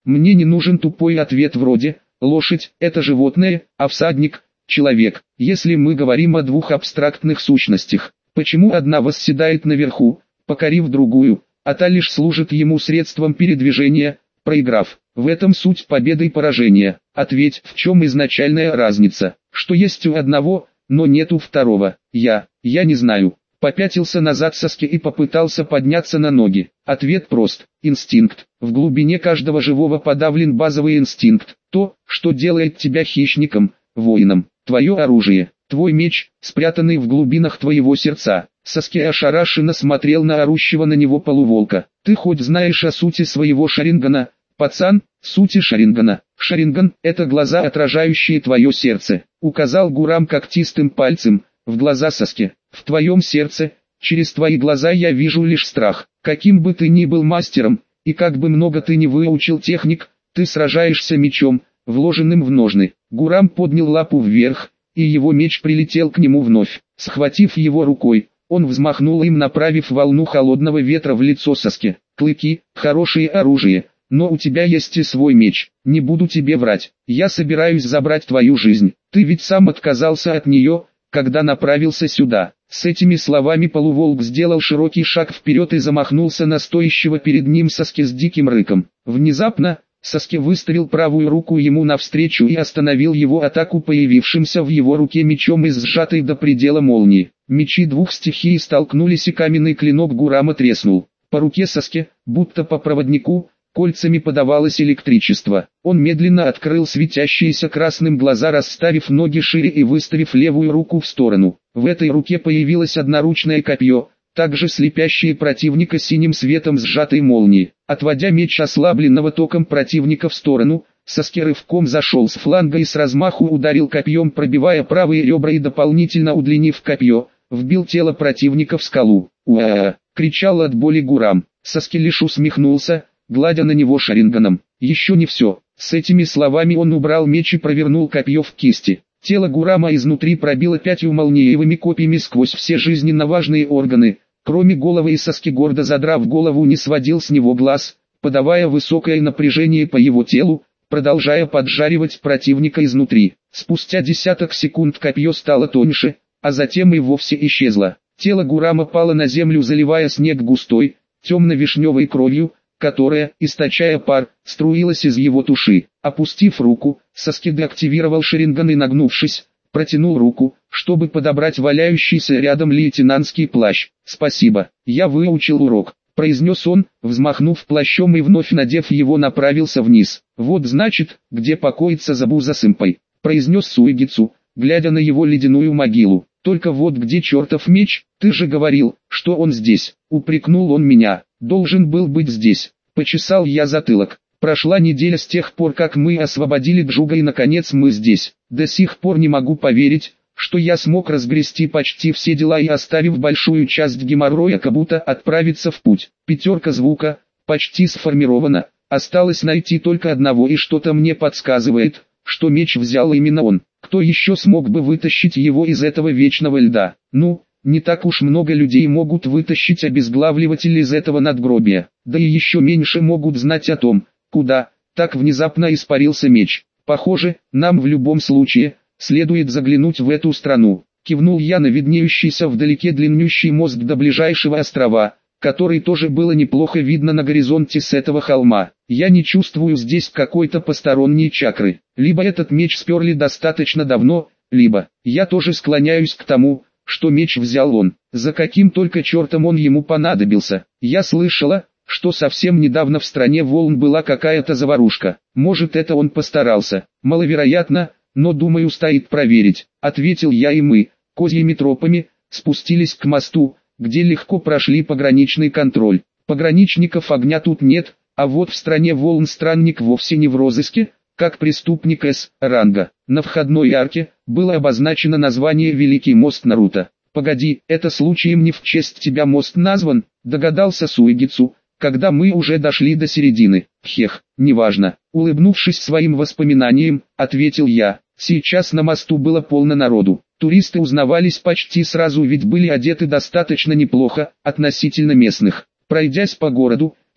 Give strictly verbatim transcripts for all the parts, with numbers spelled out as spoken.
Мне не нужен тупой ответ вроде «лошадь – это животное, а всадник – человек». Если мы говорим о двух абстрактных сущностях, почему одна восседает наверху, покорив другую, а та лишь служит ему средством передвижения, проиграв? В этом суть победы и поражения. Ответь, в чем изначальная разница? Что есть у одного, но нет у второго? Я, я не знаю. Попятился назад Саски и попытался подняться на ноги. Ответ прост. Инстинкт. В глубине каждого живого подавлен базовый инстинкт. То, что делает тебя хищником, воином. Твое оружие. Твой меч, спрятанный в глубинах твоего сердца. Саски ошарашенно смотрел на орущего на него полуволка. Ты хоть знаешь о сути своего шарингана, пацан? Сути шарингана. Шаринган – это глаза, отражающие твое сердце. Указал Гурам когтистым пальцем в глаза Саски. В твоем сердце, через твои глаза я вижу лишь страх. Каким бы ты ни был мастером, и как бы много ты ни выучил техник, ты сражаешься мечом, вложенным в ножны. Гурам поднял лапу вверх, и его меч прилетел к нему вновь. Схватив его рукой, он взмахнул им, направив волну холодного ветра в лицо Саски. Клыки – хорошее оружие, но у тебя есть и свой меч. Не буду тебе врать, я собираюсь забрать твою жизнь. Ты ведь сам отказался от нее, когда направился сюда. С этими словами полуволк сделал широкий шаг вперед и замахнулся на стоящего перед ним Саски с диким рыком. Внезапно, Саски выставил правую руку ему навстречу и остановил его атаку появившимся в его руке мечом из сжатой до предела молнии. Мечи двух стихий столкнулись, и каменный клинок Гурама треснул. По руке Саски, будто по проводнику, кольцами подавалось электричество. Он медленно открыл светящиеся красным глаза, расставив ноги шире и выставив левую руку в сторону. В этой руке появилось одноручное копье, также слепящее противника синим светом сжатой молнии. Отводя меч ослабленного током противника в сторону, Саски рывком зашел с фланга и с размаху ударил копьем, пробивая правые ребра и дополнительно удлинив копье, вбил тело противника в скалу. «Уа!» — кричал от боли Гурам. Саски лишь усмехнулся, гладя на него шаринганом. Еще не все. С этими словами он убрал меч и провернул копье в кисти. Тело Гурама изнутри пробило пятью молниевыми копьями сквозь все жизненно важные органы. Кроме головы, и Саски, гордо задрав голову, не сводил с него глаз, подавая высокое напряжение по его телу, продолжая поджаривать противника изнутри. Спустя десяток секунд копье стало тоньше, а затем и вовсе исчезло. Тело Гурама пало на землю, заливая снег густой, темно-вишневой кровью, которая, источая пар, струилась из его туши. Опустив руку, Саски деактивировал шаринган и, нагнувшись, протянул руку, чтобы подобрать валяющийся рядом лейтенантский плащ. «Спасибо, я выучил урок», — произнес он, взмахнув плащом и вновь надев его, направился вниз. «Вот значит, где покоится Забуза-сэмпай», — произнес Суэгицу, глядя на его ледяную могилу. «Только вот где чертов меч? Ты же говорил, что он здесь», — упрекнул он меня. «Должен был быть здесь». Почесал я затылок. Прошла неделя с тех пор, как мы освободили Джуга, и наконец мы здесь. До сих пор не могу поверить, что я смог разгрести почти все дела и, оставив большую часть геморроя, как будто отправиться в путь. Пятерка звука почти сформирована. Осталось найти только одного, и что-то мне подсказывает, что меч взял именно он. Кто еще смог бы вытащить его из этого вечного льда? Ну, не так уж много людей могут вытащить обезглавливатель из этого надгробия. Да и еще меньше могут знать о том, куда так внезапно испарился меч. Похоже, нам в любом случае следует заглянуть в эту страну. Кивнул я на виднеющийся вдалеке длиннющий мост до ближайшего острова, который тоже было неплохо видно на горизонте с этого холма. Я не чувствую здесь какой-то посторонней чакры. Либо этот меч сперли достаточно давно, либо я тоже склоняюсь к тому, что меч взял он. За каким только чертом он ему понадобился? Я слышала, что совсем недавно в стране волн была какая-то заварушка. Может, это он постарался. Маловероятно, но думаю, стоит проверить. Ответил я, и мы, козьими тропами, спустились к мосту, где легко прошли пограничный контроль. Пограничников огня тут нет, а вот в стране волн странник вовсе не в розыске, как преступник С-ранга. На входной арке было обозначено название «Великий мост Наруто». «Погоди, это случаем не в честь тебя мост назван?» — догадался Суэгицу, когда мы уже дошли до середины. «Хех, неважно». Улыбнувшись своим воспоминаниям, ответил я. Сейчас на мосту было полно народу. Туристы узнавались почти сразу, ведь были одеты достаточно неплохо, относительно местных. Пройдясь по городу,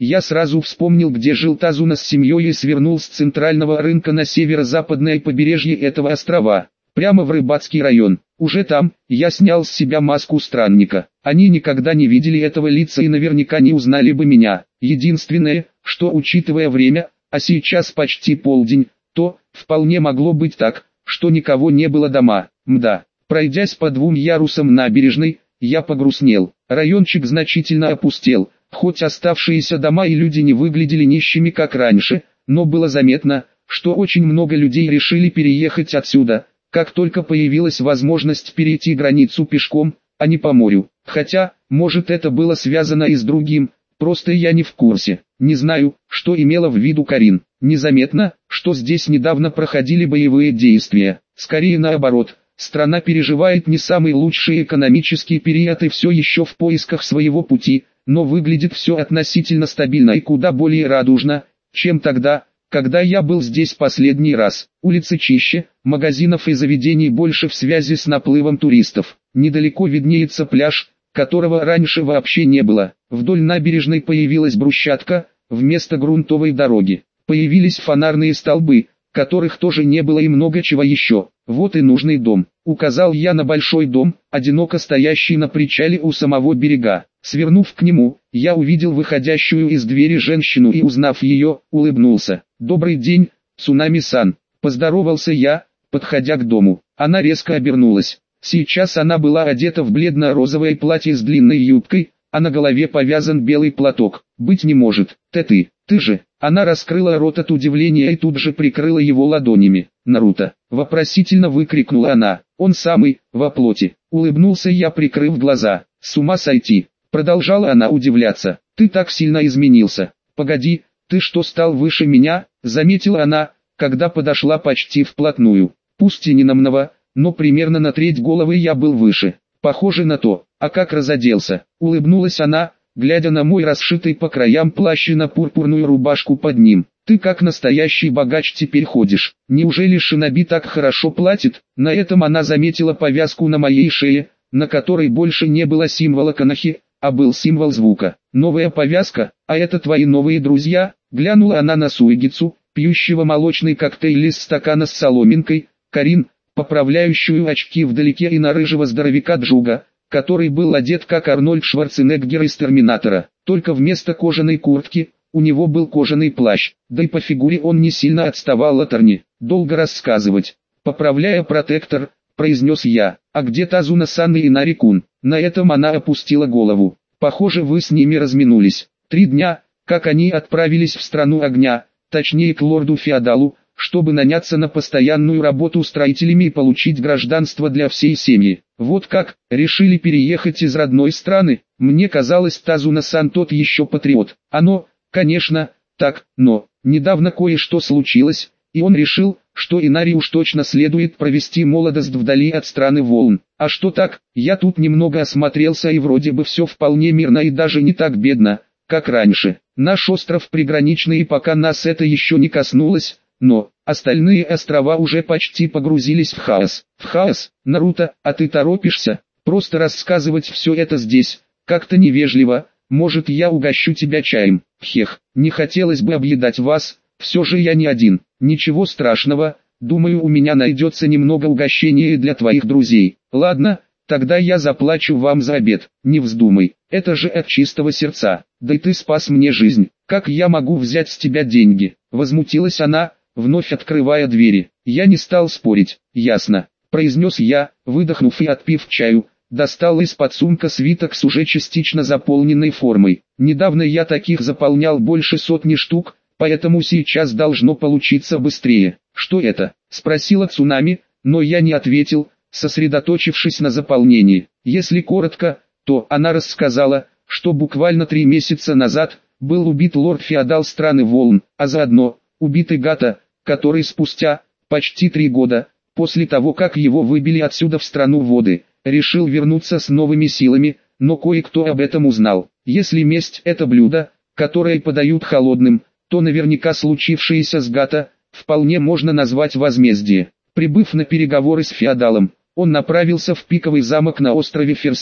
я сразу вспомнил, где жил Тазуна с семьей, и свернул с центрального рынка на северо-западное побережье этого острова, прямо в рыбацкий район. Уже там, я снял с себя маску странника. Они никогда не видели этого лица и наверняка не узнали бы меня. Единственное, что, учитывая время, а сейчас почти полдень, то, вполне могло быть так, что никого не было дома. Мда. Пройдясь по двум ярусам набережной, я погрустнел. Райончик значительно опустел, хоть оставшиеся дома и люди не выглядели нищими как раньше, но было заметно, что очень много людей решили переехать отсюда, как только появилась возможность перейти границу пешком, а не по морю. Хотя, может, это было связано и с другим, просто я не в курсе. Не знаю, что имела в виду Карин. Незаметно, что здесь недавно проходили боевые действия. Скорее наоборот, страна переживает не самый лучший экономический период и все еще в поисках своего пути, но выглядит все относительно стабильно и куда более радужно, чем тогда, когда я был здесь последний раз. Улицы чище, магазинов и заведений больше в связи с наплывом туристов. Недалеко виднеется пляж, которого раньше вообще не было. Вдоль набережной появилась брусчатка, вместо грунтовой дороги. Появились фонарные столбы, которых тоже не было, и много чего еще. Вот и нужный дом. Указал я на большой дом, одиноко стоящий на причале у самого берега. Свернув к нему, я увидел выходящую из двери женщину и, узнав ее, улыбнулся. «Добрый день, Цунами-сан», — поздоровался я, подходя к дому. Она резко обернулась. Сейчас она была одета в бледно-розовое платье с длинной юбкой, а на голове повязан белый платок. «Быть не может, ты ты, ты же». Она раскрыла рот от удивления и тут же прикрыла его ладонями. «Наруто!» — вопросительно выкрикнула она. «Он самый, во плоти». Улыбнулся я, прикрыв глаза. «С ума сойти!» — продолжала она удивляться. «Ты так сильно изменился. Погоди, ты что, стал выше меня?» — заметила она, когда подошла почти вплотную. Пусть и не намного, но примерно на треть головы я был выше. «Похоже на то. А как разоделся?» — улыбнулась она, глядя на мой расшитый по краям плащ и на пурпурную рубашку под ним. «Ты как настоящий богач теперь ходишь. Неужели шиноби так хорошо платит?» На этом она заметила повязку на моей шее, на которой больше не было символа канахи, а был символ звука. «Новая повязка? А это твои новые друзья?» Глянула она на Суэгицу, пьющего молочный коктейль из стакана с соломинкой, Карин, поправляющую очки вдалеке, и на рыжего здоровяка Джуга, который был одет как Арнольд Шварценеггер из «Терминатора», только вместо кожаной куртки у него был кожаный плащ, да и по фигуре он не сильно отставал от Арни. «Долго рассказывать». Поправляя протектор, произнес я. «А где Тазуна-сан и Инари-кун?» На этом она опустила голову. «Похоже, вы с ними разминулись. Три дня, как они отправились в страну огня, точнее к лорду-феодалу, чтобы наняться на постоянную работу строителями и получить гражданство для всей семьи. Вот как, решили переехать из родной страны. Мне казалось, Тазуна-сан тот еще патриот. Оно, конечно, так, но недавно кое-что случилось, и он решил, что Инари уж точно следует провести молодость вдали от страны волн. А что так? Я тут немного осмотрелся, и вроде бы все вполне мирно и даже не так бедно, как раньше. Наш остров приграничный, и пока нас это еще не коснулось, но остальные острова уже почти погрузились в хаос. В хаос? Наруто, а ты торопишься? Просто рассказывать все это здесь, как-то невежливо. Может, я угощу тебя чаем? Хех, не хотелось бы объедать вас, все же я не один. Ничего страшного, думаю, у меня найдется немного угощения для твоих друзей. Ладно, тогда я заплачу вам за обед. Не вздумай, это же от чистого сердца. Да и ты спас мне жизнь. Как я могу взять с тебя деньги? Возмутилась она, вновь открывая двери. Я не стал спорить. «Ясно», — произнес я, выдохнув и отпив чаю, достал из-под сумка свиток с уже частично заполненной формой. Недавно я таких заполнял больше сотни штук, поэтому сейчас должно получиться быстрее. «Что это?» — спросила Цунами, но я не ответил, сосредоточившись на заполнении. Если коротко, то она рассказала, что буквально три месяца назад был убит лорд-феодал страны волн, а заодно убитый Гата, который спустя почти три года, после того как его выбили отсюда в страну воды, решил вернуться с новыми силами, но кое-кто об этом узнал. Если месть — это блюдо, которое подают холодным, то наверняка случившееся с Гата вполне можно назвать возмездие. Прибыв на переговоры с феодалом, он направился в пиковый замок на острове Ферсте,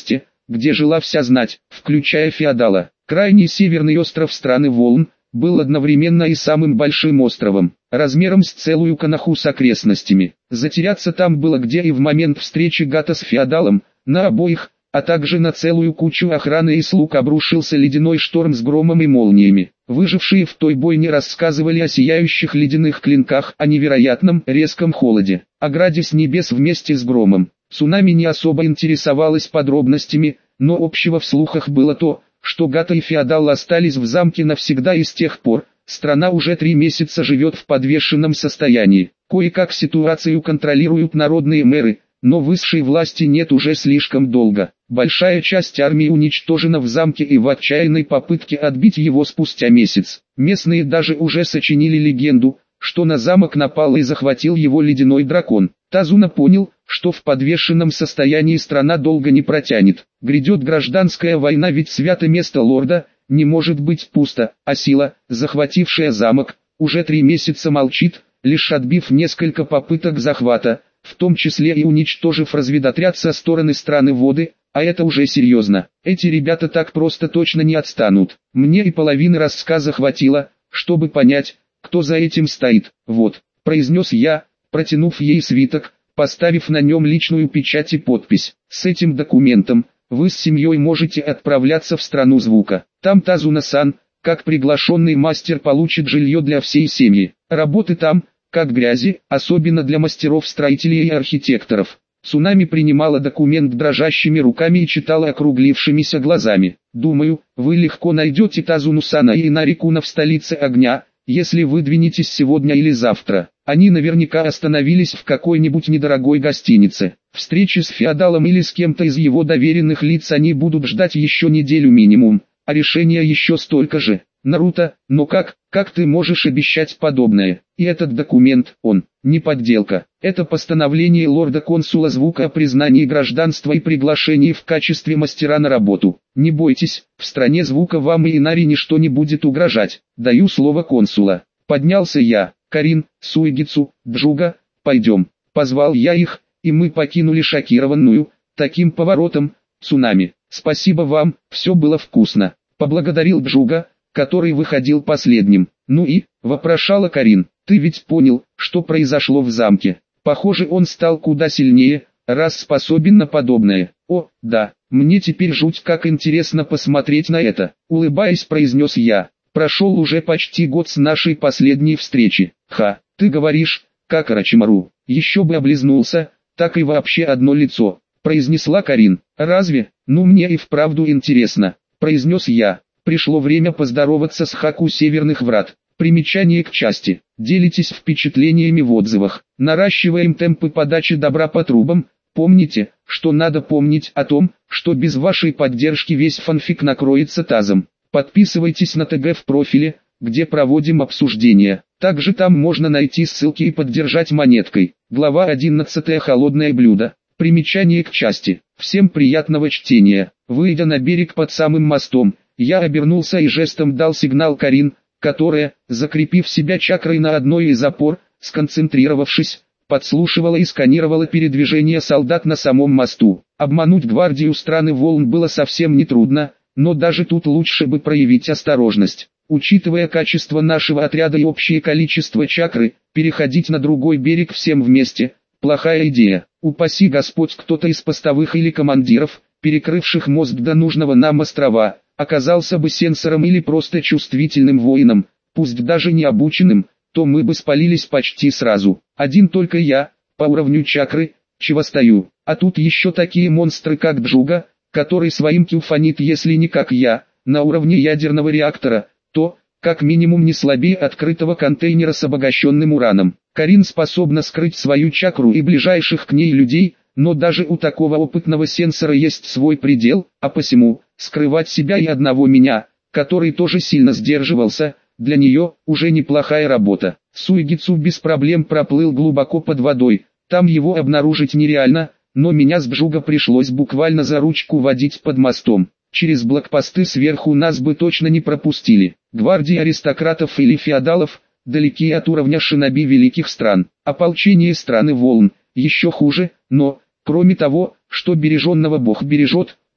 где жила вся знать, включая феодала. Крайний северный остров страны Волн был одновременно и самым большим островом, размером с целую Канаху с окрестностями. Затеряться там было где и в момент встречи Гата с феодалом, на обоих, а также на целую кучу охраны и слуг обрушился ледяной шторм с громом и молниями. Выжившие в той бойне рассказывали о сияющих ледяных клинках, о невероятном резком холоде, о граде с небес вместе с громом. Цунами не особо интересовалась подробностями, но общего в слухах было то, что Гата и феодал остались в замке навсегда и с тех пор страна уже три месяца живет в подвешенном состоянии. Кое-как ситуацию контролируют народные мэры, но высшей власти нет уже слишком долго. Большая часть армии уничтожена в замке и в отчаянной попытке отбить его спустя месяц. Местные даже уже сочинили легенду, что на замок напал и захватил его ледяной дракон. Тазуна понял, что в подвешенном состоянии страна долго не протянет. Грядет гражданская война, ведь святое место лорда не может быть пусто, а сила, захватившая замок, уже три месяца молчит, лишь отбив несколько попыток захвата, в том числе и уничтожив разведотряд со стороны страны воды, а это уже серьезно. Эти ребята так просто точно не отстанут. Мне и половины рассказа хватило, чтобы понять, кто за этим стоит. Вот, произнес я, протянув ей свиток, поставив на нем личную печать и подпись. С этим документом вы с семьей можете отправляться в страну звука. Там Тазуна-сан, как приглашенный мастер, получит жилье для всей семьи. Работы там, как грязи, особенно для мастеров-строителей и архитекторов. Цунами принимала документ дрожащими руками и читала округлившимися глазами. Думаю, вы легко найдете Тазуну-сана и Инари-куна в столице огня, если выдвинетесь сегодня или завтра. Они наверняка остановились в какой-нибудь недорогой гостинице. Встречи с феодалом или с кем-то из его доверенных лиц они будут ждать еще неделю минимум, а решения еще столько же. Наруто, но как, как ты можешь обещать подобное? И этот документ, он, не подделка. Это постановление лорда-консула звука о признании гражданства и приглашении в качестве мастера на работу. Не бойтесь, в стране звука вам и Инари ничто не будет угрожать. Даю слово консула. Поднялся я. Карин, Суигицу, Джуга, пойдем. Позвал я их, и мы покинули шокированную, таким поворотом, Цунами. Спасибо вам, все было вкусно. Поблагодарил Джуга, который выходил последним. Ну и, вопрошала Карин, ты ведь понял, что произошло в замке? Похоже, он стал куда сильнее, раз способен на подобное. О, да, мне теперь жуть как интересно посмотреть на это. Улыбаясь, произнес я. Прошел уже почти год с нашей последней встречи. Ха, ты говоришь, как Орочимару. Еще бы облизнулся, так и вообще одно лицо. Произнесла Карин. Разве? Ну мне и вправду интересно. Произнес я. Пришло время поздороваться с Хаку Северных Врат. Примечание к части. Делитесь впечатлениями в отзывах. Наращиваем темпы подачи добра по трубам. Помните, что надо помнить о том, что без вашей поддержки весь фанфик накроется тазом. Подписывайтесь на ТГ в профиле, где проводим обсуждения. Также там можно найти ссылки и поддержать монеткой. Глава одиннадцатая. Холодное блюдо. Примечание к части. Всем приятного чтения. Выйдя на берег под самым мостом, я обернулся и жестом дал сигнал Карин, которая, закрепив себя чакрой на одной из опор, сконцентрировавшись, подслушивала и сканировала передвижение солдат на самом мосту. Обмануть гвардию страны Волн было совсем нетрудно, но даже тут лучше бы проявить осторожность. Учитывая качество нашего отряда и общее количество чакры, переходить на другой берег всем вместе – плохая идея. Упаси Господь, кто-то из постовых или командиров, перекрывших мост до нужного нам острова, оказался бы сенсором или просто чувствительным воином, пусть даже не обученным, то мы бы спалились почти сразу. Один только я, по уровню чакры, чего стою. А тут еще такие монстры как Джуга, который своим кюфанит, если не как я, на уровне ядерного реактора, то, как минимум, не слабее открытого контейнера с обогащенным ураном. Карин способна скрыть свою чакру и ближайших к ней людей, но даже у такого опытного сенсора есть свой предел, а посему, скрывать себя и одного меня, который тоже сильно сдерживался, для нее уже неплохая работа. Суигицу без проблем проплыл глубоко под водой, там его обнаружить нереально, но меня с Джуга пришлось буквально за ручку водить под мостом. Через блокпосты сверху нас бы точно не пропустили. Гвардии аристократов или феодалов, далеки от уровня шиноби великих стран. Ополчение страны Волн, еще хуже, но, кроме того, что береженного Бог бережет,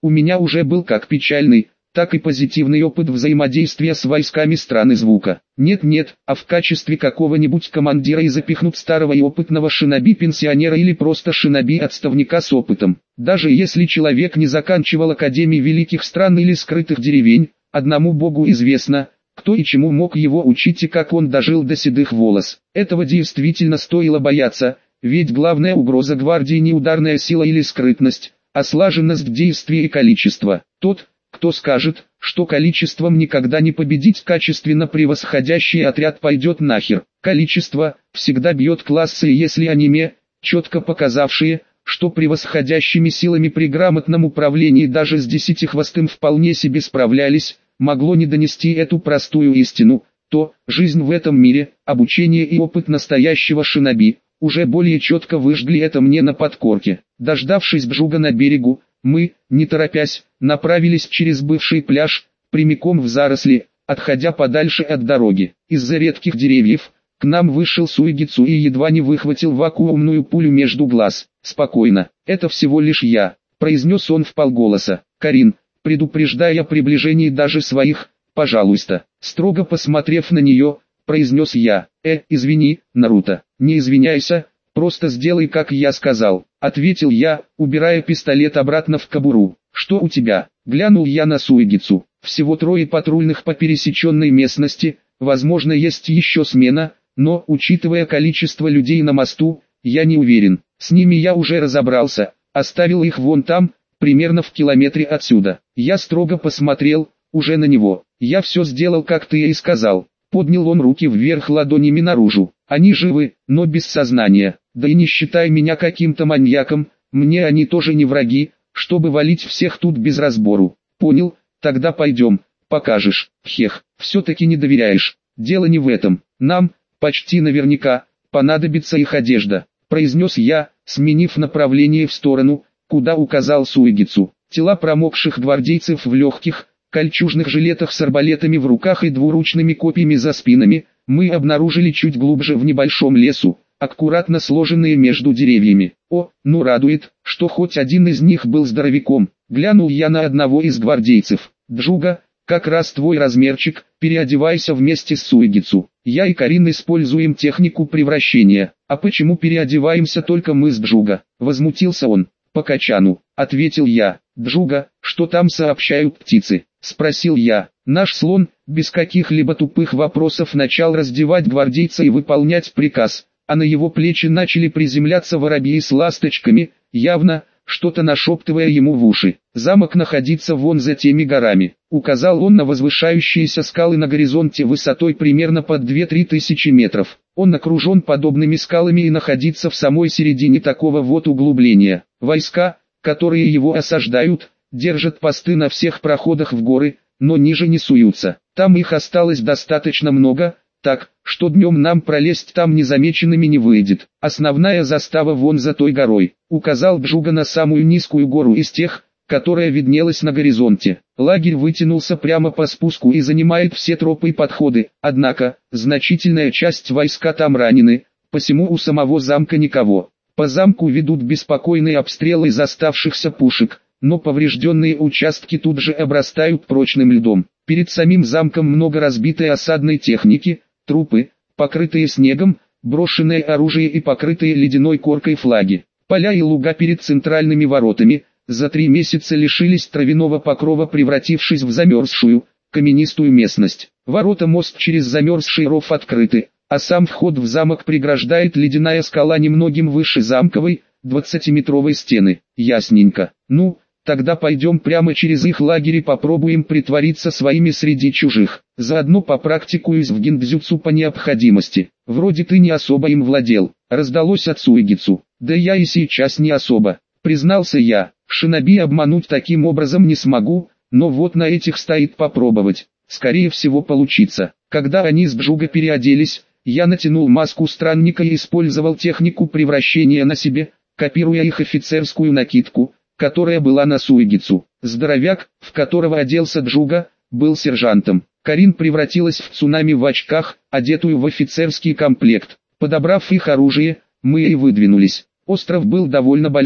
У меня уже был как печальный, так и позитивный опыт взаимодействия с войсками страны звука. Нет-нет, а в качестве какого-нибудь командира и запихнут старого и опытного шиноби-пенсионера или просто шиноби-отставника с опытом. Даже если человек не заканчивал Академии великих стран или скрытых деревень, одному Богу известно, кто и чему мог его учить и как он дожил до седых волос. Этого действительно стоило бояться, ведь главная угроза гвардии не ударная сила или скрытность, а слаженность действия и количество. Тот, кто скажет, что количеством никогда не победить качественно превосходящий отряд, пойдет нахер. Количество всегда бьет классы, и если аниме, четко показавшие, что превосходящими силами при грамотном управлении даже с десятихвостым вполне себе справлялись, могло не донести эту простую истину, то жизнь в этом мире, обучение и опыт настоящего шиноби, уже более четко выжгли это мне на подкорке. Дождавшись Джуга на берегу, мы, не торопясь, направились через бывший пляж, прямиком в заросли, отходя подальше от дороги. Из-за редких деревьев, к нам вышел Суигицу и едва не выхватил вакуумную пулю между глаз. «Спокойно, это всего лишь я», — произнес он вполголоса. «Карин, предупреждая о приближении даже своих, пожалуйста». Строго посмотрев на нее, произнес я. «Э, извини, Наруто». «Не извиняйся, просто сделай, как я сказал», — ответил я, убирая пистолет обратно в кобуру. «Что у тебя?» — глянул я на Суигицу. «Всего трое патрульных по пересеченной местности, возможно есть еще смена, но, учитывая количество людей на мосту, я не уверен. С ними я уже разобрался, оставил их вон там, примерно в километре отсюда». Я строго посмотрел, уже на него. «Я все сделал, как ты и сказал». Поднял он руки вверх ладонями наружу. «Они живы, но без сознания. Да и не считай меня каким-то маньяком, мне они тоже не враги, чтобы валить всех тут без разбору». «Понял, тогда пойдем, покажешь». «Хех, все-таки не доверяешь. Дело не в этом. Нам, почти наверняка, понадобится их одежда», произнес я, сменив направление в сторону, куда указал Суигицу. Тела промокших гвардейцев в легких, кольчужных жилетах с арбалетами в руках и двуручными копьями за спинами, мы обнаружили чуть глубже в небольшом лесу, аккуратно сложенные между деревьями. «О, ну радует, что хоть один из них был здоровяком», глянул я на одного из гвардейцев. «Джуга, как раз твой размерчик, переодевайся вместе с Суигицу. Я и Карин используем технику превращения». «А почему переодеваемся только мы с Джуга?» Возмутился он. «По качану», ответил я. «Джуга, что там сообщают птицы?» Спросил я. Наш слон, без каких-либо тупых вопросов, начал раздевать гвардейца и выполнять приказ, а на его плечи начали приземляться воробьи с ласточками, явно, что-то нашептывая ему в уши. «Замок находится вон за теми горами», указал он на возвышающиеся скалы на горизонте высотой примерно под две-три тысячи метров. Он окружен подобными скалами и находится в самой середине такого вот углубления. Войска, которые его осаждают, держат посты на всех проходах в горы, но ниже не суются. Там их осталось достаточно много, так, что днем нам пролезть там незамеченными не выйдет. Основная застава вон за той горой, указал Джуга на самую низкую гору из тех, которая виднелась на горизонте. Лагерь вытянулся прямо по спуску и занимает все тропы и подходы, однако, значительная часть войска там ранены, посему у самого замка никого. По замку ведут беспокойные обстрелы из оставшихся пушек, но поврежденные участки тут же обрастают прочным льдом. Перед самим замком много разбитой осадной техники, трупы, покрытые снегом, брошенное оружие и покрытые ледяной коркой флаги. Поля и луга перед центральными воротами за три месяца лишились травяного покрова, превратившись в замерзшую, каменистую местность. Ворота мост через замерзший ров открыты, а сам вход в замок преграждает ледяная скала немногим выше замковой, двадцатиметровой стены. Ясненько. Ну, тогда пойдем прямо через их лагерь и попробуем притвориться своими среди чужих. Заодно попрактикуюсь в гиндзюцу по необходимости. Вроде ты не особо им владел. Раздалось от Суигицу. Да я и сейчас не особо, признался я. Шиноби обмануть таким образом не смогу, но вот на этих стоит попробовать. Скорее всего получится. Когда они с Джуга переоделись, я натянул маску странника и использовал технику превращения на себе, копируя их офицерскую накидку, которая была на Суигицу. Здоровяк, в которого оделся Джуга, был сержантом. Карин превратилась в цунами в очках, одетую в офицерский комплект. Подобрав их оружие, мы и выдвинулись. Остров был довольно большим.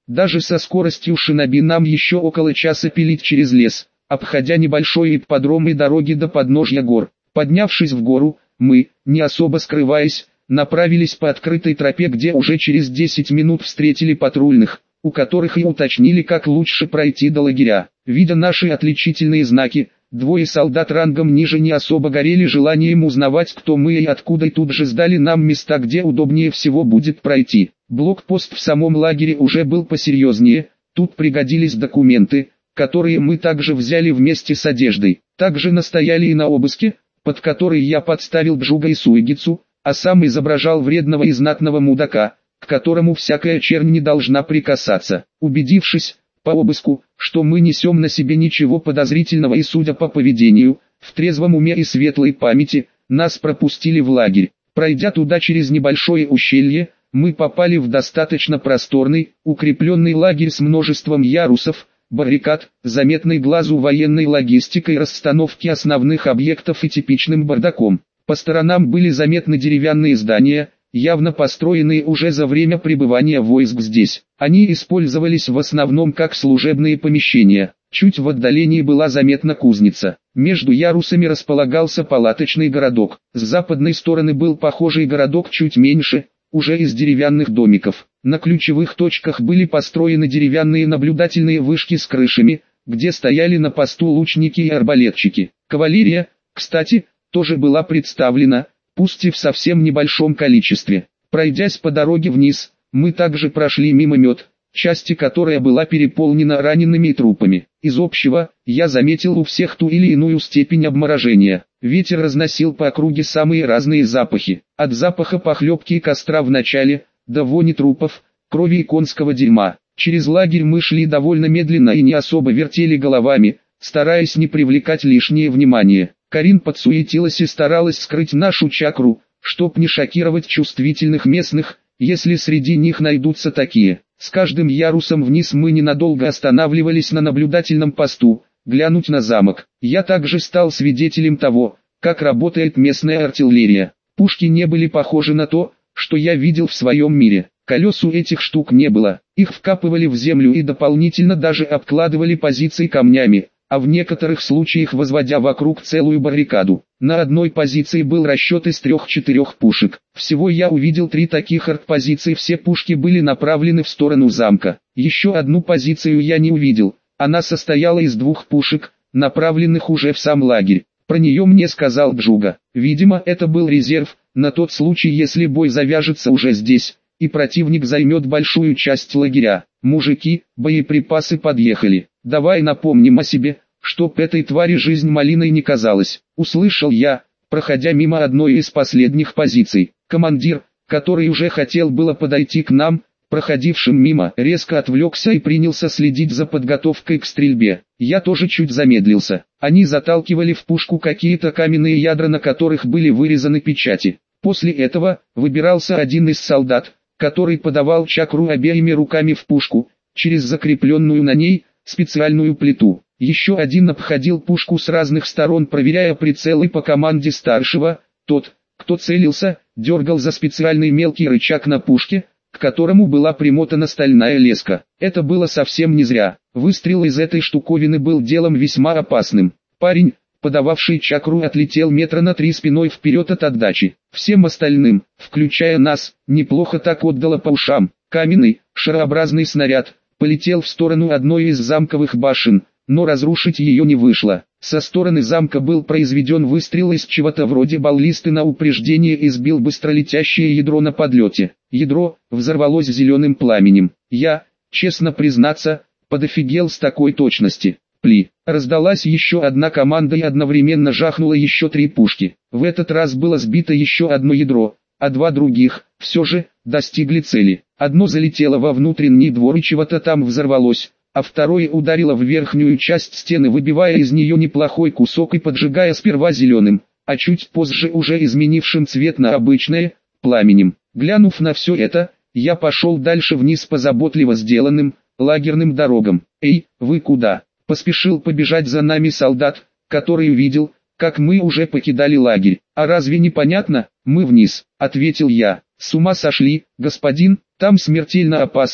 Даже со скоростью шиноби нам еще около часа пилить через лес, обходя небольшой ипподром и дороги до подножья гор. Поднявшись в гору, мы, не особо скрываясь, направились по открытой тропе, где уже через десять минут встретили патрульных, у которых и уточнили, как лучше пройти до лагеря. Видя наши отличительные знаки, двое солдат рангом ниже не особо горели желанием узнавать, кто мы и откуда, и тут же сдали нам места, где удобнее всего будет пройти. Блокпост в самом лагере уже был посерьезнее, тут пригодились документы, которые мы также взяли вместе с одеждой. Также настояли и на обыске, под который я подставил Джуга и Суигицу, а сам изображал вредного и знатного мудака, к которому всякая чернь не должна прикасаться. Убедившись, по обыску, что мы несем на себе ничего подозрительного и, судя по поведению, в трезвом уме и светлой памяти, нас пропустили в лагерь. Пройдя туда через небольшое ущелье, мы попали в достаточно просторный, укрепленный лагерь с множеством ярусов, баррикад, заметной глазу военной логистикой расстановки основных объектов и типичным бардаком. По сторонам были заметны деревянные здания, явно построенные уже за время пребывания войск здесь. Они использовались в основном как служебные помещения. Чуть в отдалении была заметна кузница. Между ярусами располагался палаточный городок. С западной стороны был похожий городок чуть меньше, уже из деревянных домиков. На ключевых точках были построены деревянные наблюдательные вышки с крышами, где стояли на посту лучники и арбалетчики. Кавалерия, кстати, тоже была представлена, пусть и в совсем небольшом количестве. Пройдясь по дороге вниз, мы также прошли мимо мед, части которой была переполнена ранеными и трупами. Из общего, я заметил у всех ту или иную степень обморожения. Ветер разносил по округе самые разные запахи, от запаха похлебки и костра в начале, до вони трупов, крови и конского дерьма. Через лагерь мы шли довольно медленно и не особо вертели головами, стараясь не привлекать лишнее внимание. Карин подсуетилась и старалась скрыть нашу чакру, чтоб не шокировать чувствительных местных, если среди них найдутся такие. С каждым ярусом вниз мы ненадолго останавливались на наблюдательном посту, глянуть на замок. Я также стал свидетелем того, как работает местная артиллерия. Пушки не были похожи на то, что я видел в своем мире. Колес у этих штук не было, их вкапывали в землю и дополнительно даже обкладывали позиции камнями, а в некоторых случаях возводя вокруг целую баррикаду. На одной позиции был расчет из трех-четырех пушек. Всего я увидел три таких артпозиции, все пушки были направлены в сторону замка. Еще одну позицию я не увидел, она состояла из двух пушек, направленных уже в сам лагерь. Про нее мне сказал Джуга. Видимо, это был резерв, на тот случай, если бой завяжется уже здесь, и противник займет большую часть лагеря. Мужики, боеприпасы подъехали. Давай напомним о себе, чтоб этой твари жизнь малиной не казалась. Услышал я, проходя мимо одной из последних позиций. Командир, который уже хотел было подойти к нам, проходившим мимо, резко отвлекся и принялся следить за подготовкой к стрельбе. Я тоже чуть замедлился. Они заталкивали в пушку какие-то каменные ядра, на которых были вырезаны печати. После этого выбирался один из солдат, который подавал чакру обеими руками в пушку, через закрепленную на ней специальную плиту. Еще один обходил пушку с разных сторон, проверяя прицелы по команде старшего. Тот, кто целился, дергал за специальный мелкий рычаг на пушке, к которому была примотана стальная леска. Это было совсем не зря. Выстрел из этой штуковины был делом весьма опасным. Парень, подававший чакру, отлетел метра на три спиной вперед от отдачи. Всем остальным, включая нас, неплохо так отдало по ушам. Каменный, шарообразный снаряд полетел в сторону одной из замковых башен, но разрушить ее не вышло. Со стороны замка был произведен выстрел из чего-то вроде баллисты на упреждение и сбил быстролетящее ядро на подлете. Ядро взорвалось зеленым пламенем. Я, честно признаться, подофигел с такой точности. Пли. Раздалась еще одна команда и одновременно жахнуло еще три пушки. В этот раз было сбито еще одно ядро, а два других, все же, достигли цели. Одно залетело во внутренний двор и чего-то там взорвалось, а второе ударило в верхнюю часть стены, выбивая из нее неплохой кусок и поджигая сперва зеленым, а чуть позже уже изменившим цвет на обычное, пламенем. Глянув на все это, я пошел дальше вниз по заботливо сделанным, лагерным дорогам. «Эй, вы куда?» Поспешил побежать за нами солдат, который увидел, как мы уже покидали лагерь. «А разве не понятно? Мы вниз», — ответил я. «С ума сошли, господин, там смертельно опасно», —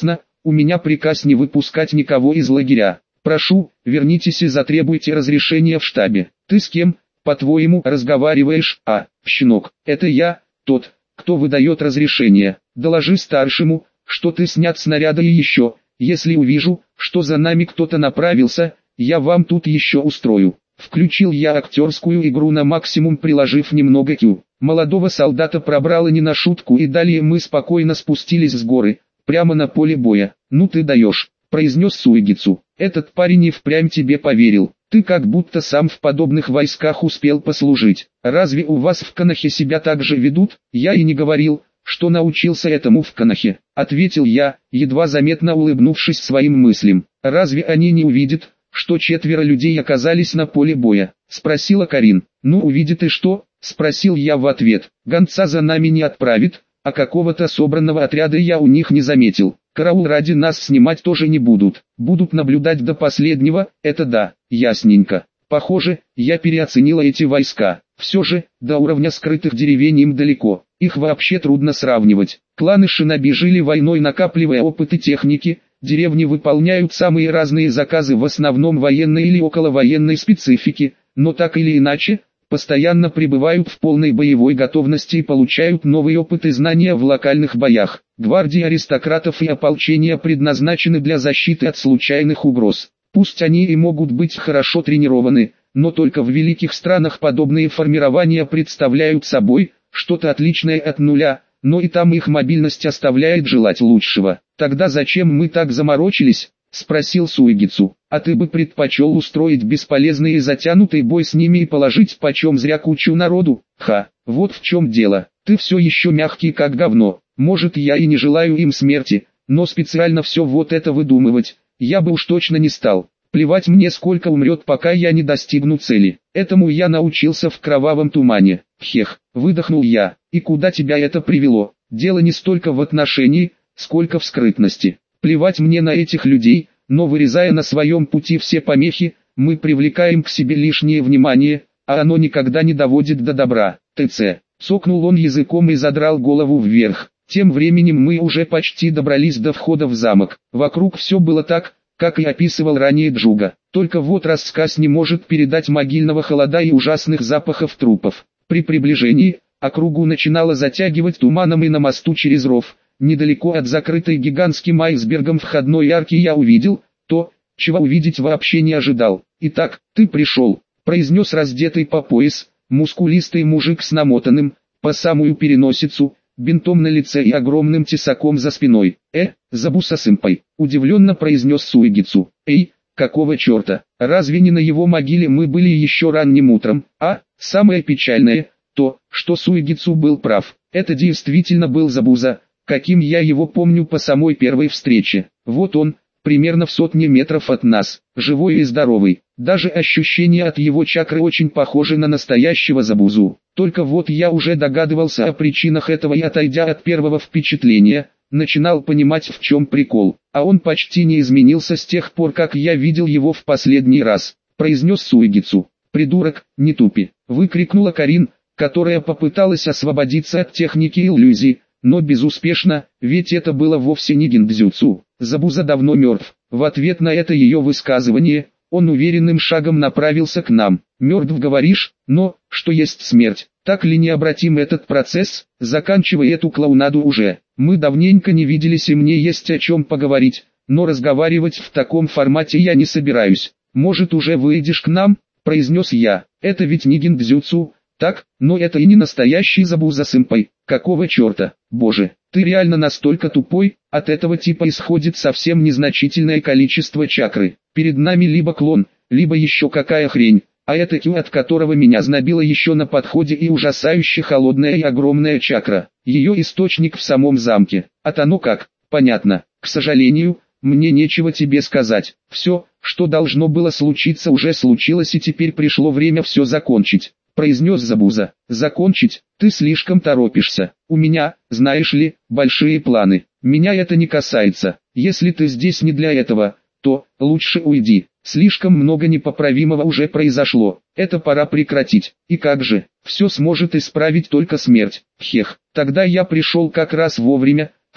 у меня приказ не выпускать никого из лагеря. Прошу, вернитесь и затребуйте разрешения в штабе. Ты с кем, по-твоему, разговариваешь? А, щенок, это я, тот, кто выдает разрешение. Доложи старшему, что ты снят снаряда и еще, если увижу, что за нами кто-то направился, я вам тут еще устрою. Включил я актерскую игру на максимум, приложив немного кью. Молодого солдата пробрало не на шутку, и далее мы спокойно спустились с горы, прямо на поле боя. «Ну ты даешь», — произнес Суэгицу. «Этот парень и впрямь тебе поверил. Ты как будто сам в подобных войсках успел послужить. Разве у вас в Канахе себя так же ведут?» «Я и не говорил, что научился этому в Канахе», — ответил я, едва заметно улыбнувшись своим мыслям. «Разве они не увидят, что четверо людей оказались на поле боя?» — спросила Карин. «Ну увидит и что?» — спросил я в ответ. «Гонца за нами не отправит, а какого-то собранного отряда я у них не заметил. Караул ради нас снимать тоже не будут. Будут наблюдать до последнего, это да, ясненько. Похоже, я переоценила эти войска. Все же, до уровня скрытых деревень им далеко. Их вообще трудно сравнивать. Кланы шиноби жили войной, накапливая опыт и техники. Деревни выполняют самые разные заказы, в основном военной или околовоенной специфики, но так или иначе, постоянно пребывают в полной боевой готовности и получают новый опыт и знания в локальных боях. Гвардии аристократов и ополчения предназначены для защиты от случайных угроз. Пусть они и могут быть хорошо тренированы, но только в великих странах подобные формирования представляют собой что-то отличное от нуля, но и там их мобильность оставляет желать лучшего. «Тогда зачем мы так заморочились?» — спросил Суэгицу. «А ты бы предпочел устроить бесполезный и затянутый бой с ними и положить почем зря кучу народу? Ха, вот в чем дело. Ты все еще мягкий как говно. Может, я и не желаю им смерти, но специально все вот это выдумывать я бы уж точно не стал. Плевать мне, сколько умрет, пока я не достигну цели. Этому я научился в кровавом тумане». «Хех», — выдохнул я. «И куда тебя это привело? Дело не столько в отношении, сколько в скрытности. Плевать мне на этих людей, но вырезая на своем пути все помехи, мы привлекаем к себе лишнее внимание, а оно никогда не доводит до добра. ТЦ». Цокнул он языком и задрал голову вверх. Тем временем мы уже почти добрались до входа в замок. Вокруг все было так, как и описывал ранее Джуга. Только вот рассказ не может передать могильного холода и ужасных запахов трупов. При приближении, округу начинало затягивать туманом, и на мосту через ров, недалеко от закрытой гигантским айсбергом входной арки, я увидел то, чего увидеть вообще не ожидал. «Итак, ты пришел», — произнес раздетый по пояс, мускулистый мужик с намотанным, по самую переносицу, бинтом на лице и огромным тесаком за спиной. «Э, Забуса-сэмпай», — удивленно произнес Суэгицу. «Эй, какого черта, разве не на его могиле мы были еще ранним утром?» А, самое печальное, то, что Суэгицу был прав. Это действительно был Забуза, каким я его помню по самой первой встрече. Вот он, примерно в сотне метров от нас, живой и здоровый. Даже ощущения от его чакры очень похожи на настоящего Забузу. Только вот я уже догадывался о причинах этого и, отойдя от первого впечатления, начинал понимать, в чем прикол. А он почти не изменился с тех пор, как я видел его в последний раз, произнес Суэгицу. «Придурок, не тупи», — выкрикнула Карин, которая попыталась освободиться от техники иллюзий, но безуспешно, ведь это было вовсе не гиндзюцу. Забуза давно мертв. В ответ на это ее высказывание, он уверенным шагом направился к нам. «Мертв, говоришь? Но, что есть смерть? Так ли необратим этот процесс? Заканчивай эту клоунаду уже. Мы давненько не виделись, и мне есть о чем поговорить, но разговаривать в таком формате я не собираюсь. Может, уже выйдешь к нам?» — произнес я. «Это ведь не гиндзюцу, так? Но это и не настоящий Забуза-сэмпай. Какого черта? Боже, ты реально настолько тупой? От этого типа исходит совсем незначительное количество чакры. Перед нами либо клон, либо еще какая хрень, а это Кью, от которого меня знобило еще на подходе, и ужасающе холодная и огромная чакра. Ее источник в самом замке. А оно как? Понятно. К сожалению, мне нечего тебе сказать. Все, что должно было случиться, уже случилось, и теперь пришло время все закончить», — произнес Забуза. «Закончить? Ты слишком торопишься. У меня, знаешь ли, большие планы. Меня это не касается. Если ты здесь не для этого, то лучше уйди. Слишком много непоправимого уже произошло. Это пора прекратить. И как же? Все сможет исправить только смерть. Хех. Тогда я пришел как раз вовремя.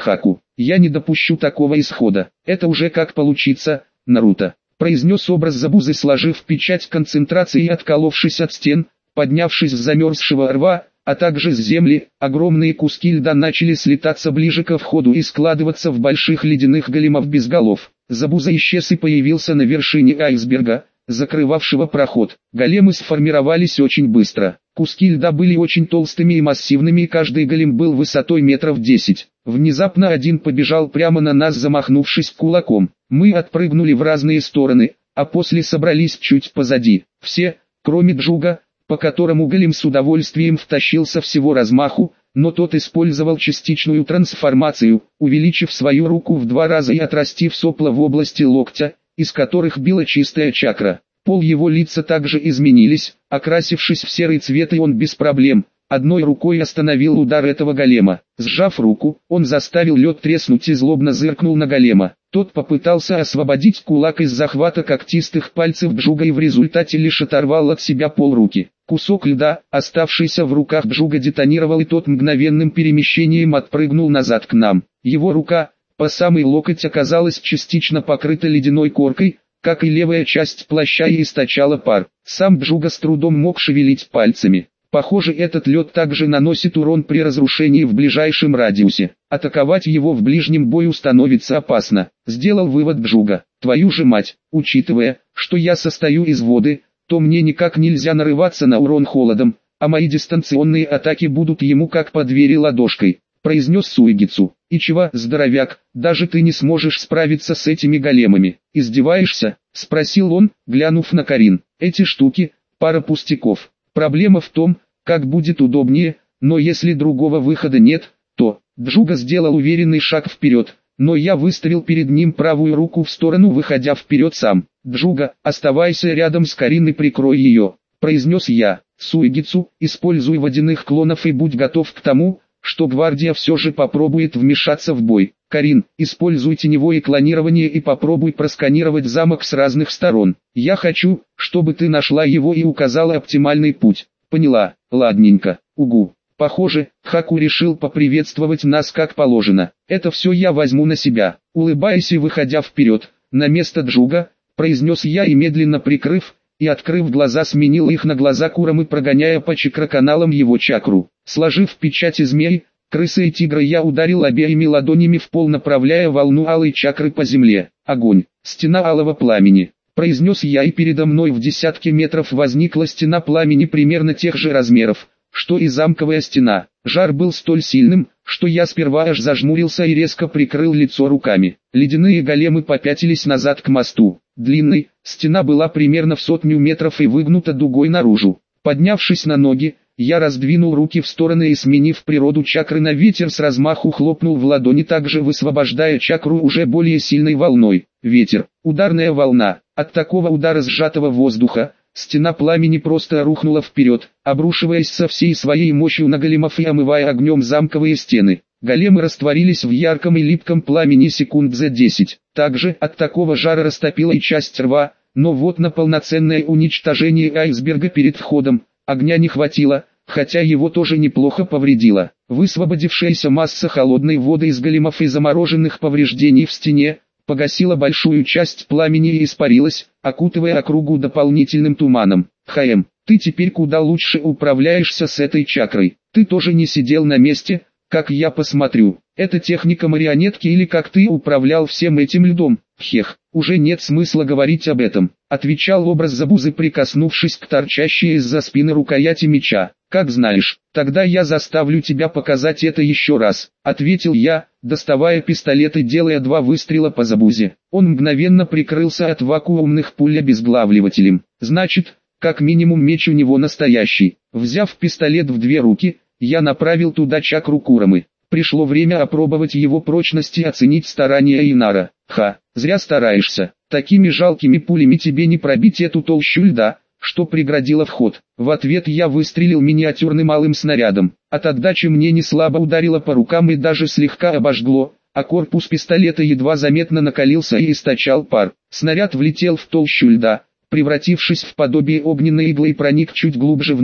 Хаку, я не допущу такого исхода. Это уже как получится, Наруто. Произнес образ Забузы, сложив печать концентрации и отколовшись от стен, поднявшись с замерзшего рва, а также с земли, огромные куски льда начали слетаться ближе ко входу и складываться в больших ледяных големов без голов. Забуза исчез и появился на вершине айсберга, закрывавшего проход. Големы сформировались очень быстро. Куски льда были очень толстыми и массивными, и каждый голем был высотой метров десять. Внезапно один побежал прямо на нас, замахнувшись кулаком. Мы отпрыгнули в разные стороны, а после собрались чуть позади. Все, кроме Джуга, по которому голем с удовольствием втащился всего размаху, но тот использовал частичную трансформацию, увеличив свою руку в два раза и отрастив сопла в области локтя, из которых била чистая чакра. Пол его лица также изменились, окрасившись в серый цвет, и он без проблем одной рукой остановил удар этого голема. Сжав руку, он заставил лед треснуть и злобно зыркнул на голема. Тот попытался освободить кулак из захвата когтистых пальцев Джуга и в результате лишь оторвал от себя полруки. Кусок льда, оставшийся в руках Джуга, детонировал, и тот мгновенным перемещением отпрыгнул назад к нам. Его рука, по самый локоть, оказалась частично покрыта ледяной коркой, как и левая часть плаща, и источала пар. Сам Джуга с трудом мог шевелить пальцами. Похоже, этот лед также наносит урон при разрушении в ближайшем радиусе. Атаковать его в ближнем бою становится опасно, сделал вывод Джуга. Твою же мать, учитывая, что я состою из воды, то мне никак нельзя нарываться на урон холодом, а мои дистанционные атаки будут ему как по двери ладошкой, произнес Суигицу. И чего, здоровяк, даже ты не сможешь справиться с этими големами? Издеваешься? Спросил он, глянув на Карин. Эти штуки, пара пустяков. Проблема в том, как будет удобнее, но если другого выхода нет, то... Джуга сделал уверенный шаг вперед, но я выставил перед ним правую руку в сторону, выходя вперед сам. Джуга, оставайся рядом с Карин и прикрой ее, произнес я. Суигицу, используй водяных клонов и будь готов к тому, что гвардия все же попробует вмешаться в бой. Карин, используй теневое клонирование и попробуй просканировать замок с разных сторон. Я хочу, чтобы ты нашла его и указала оптимальный путь. Поняла? Ладненько. Угу. Похоже, Хаку решил поприветствовать нас как положено. Это все я возьму на себя. Улыбаясь и выходя вперед, на место Джуга, произнес я и, медленно прикрыв и открыв глаза, сменил их на глаза Курамы, прогоняя по чакроканалам его чакру. Сложив печати змей, крысы и тигра, я ударил обеими ладонями в пол, направляя волну алой чакры по земле. Огонь, стена алого пламени, произнес я, и передо мной в десятке метров возникла стена пламени примерно тех же размеров, что и замковая стена. Жар был столь сильным, что я сперва аж зажмурился и резко прикрыл лицо руками. Ледяные големы попятились назад к мосту. Длинной, стена была примерно в сотню метров и выгнута дугой наружу. Поднявшись на ноги, я раздвинул руки в стороны и, сменив природу чакры на ветер, с размаху хлопнул в ладони, также высвобождая чакру уже более сильной волной. Ветер, ударная волна. От такого удара сжатого воздуха, стена пламени просто рухнула вперед, обрушиваясь со всей своей мощью на големов и омывая огнем замковые стены. Големы растворились в ярком и липком пламени секунд за десять. Также от такого жара растопила и часть рва, но вот на полноценное уничтожение айсберга перед входом огня не хватило, хотя его тоже неплохо повредило. Высвободившаяся масса холодной воды из големов и замороженных повреждений в стене погасила большую часть пламени и испарилась, окутывая округу дополнительным туманом. Хаэм, ты теперь куда лучше управляешься с этой чакрой. Ты тоже не сидел на месте, как я посмотрю. Это техника марионетки или как ты управлял всем этим льдом? Хех, уже нет смысла говорить об этом, отвечал образ Забузы, прикоснувшись к торчащей из-за спины рукояти меча. Как знаешь, тогда я заставлю тебя показать это еще раз, ответил я, доставая пистолет и делая два выстрела по Забузе. Он мгновенно прикрылся от вакуумных пуль обезглавливателем. Значит, как минимум меч у него настоящий. Взяв пистолет в две руки, я направил туда чакру Курамы. Пришло время опробовать его прочность и оценить старания Инара. Ха, зря стараешься. Такими жалкими пулями тебе не пробить эту толщу льда, что преградила вход. В ответ я выстрелил миниатюрным малым снарядом. От отдачи мне не слабо ударило по рукам и даже слегка обожгло, а корпус пистолета едва заметно накалился и источал пар. Снаряд влетел в толщу льда, превратившись в подобие огненной иглы, и проник чуть глубже внутрь,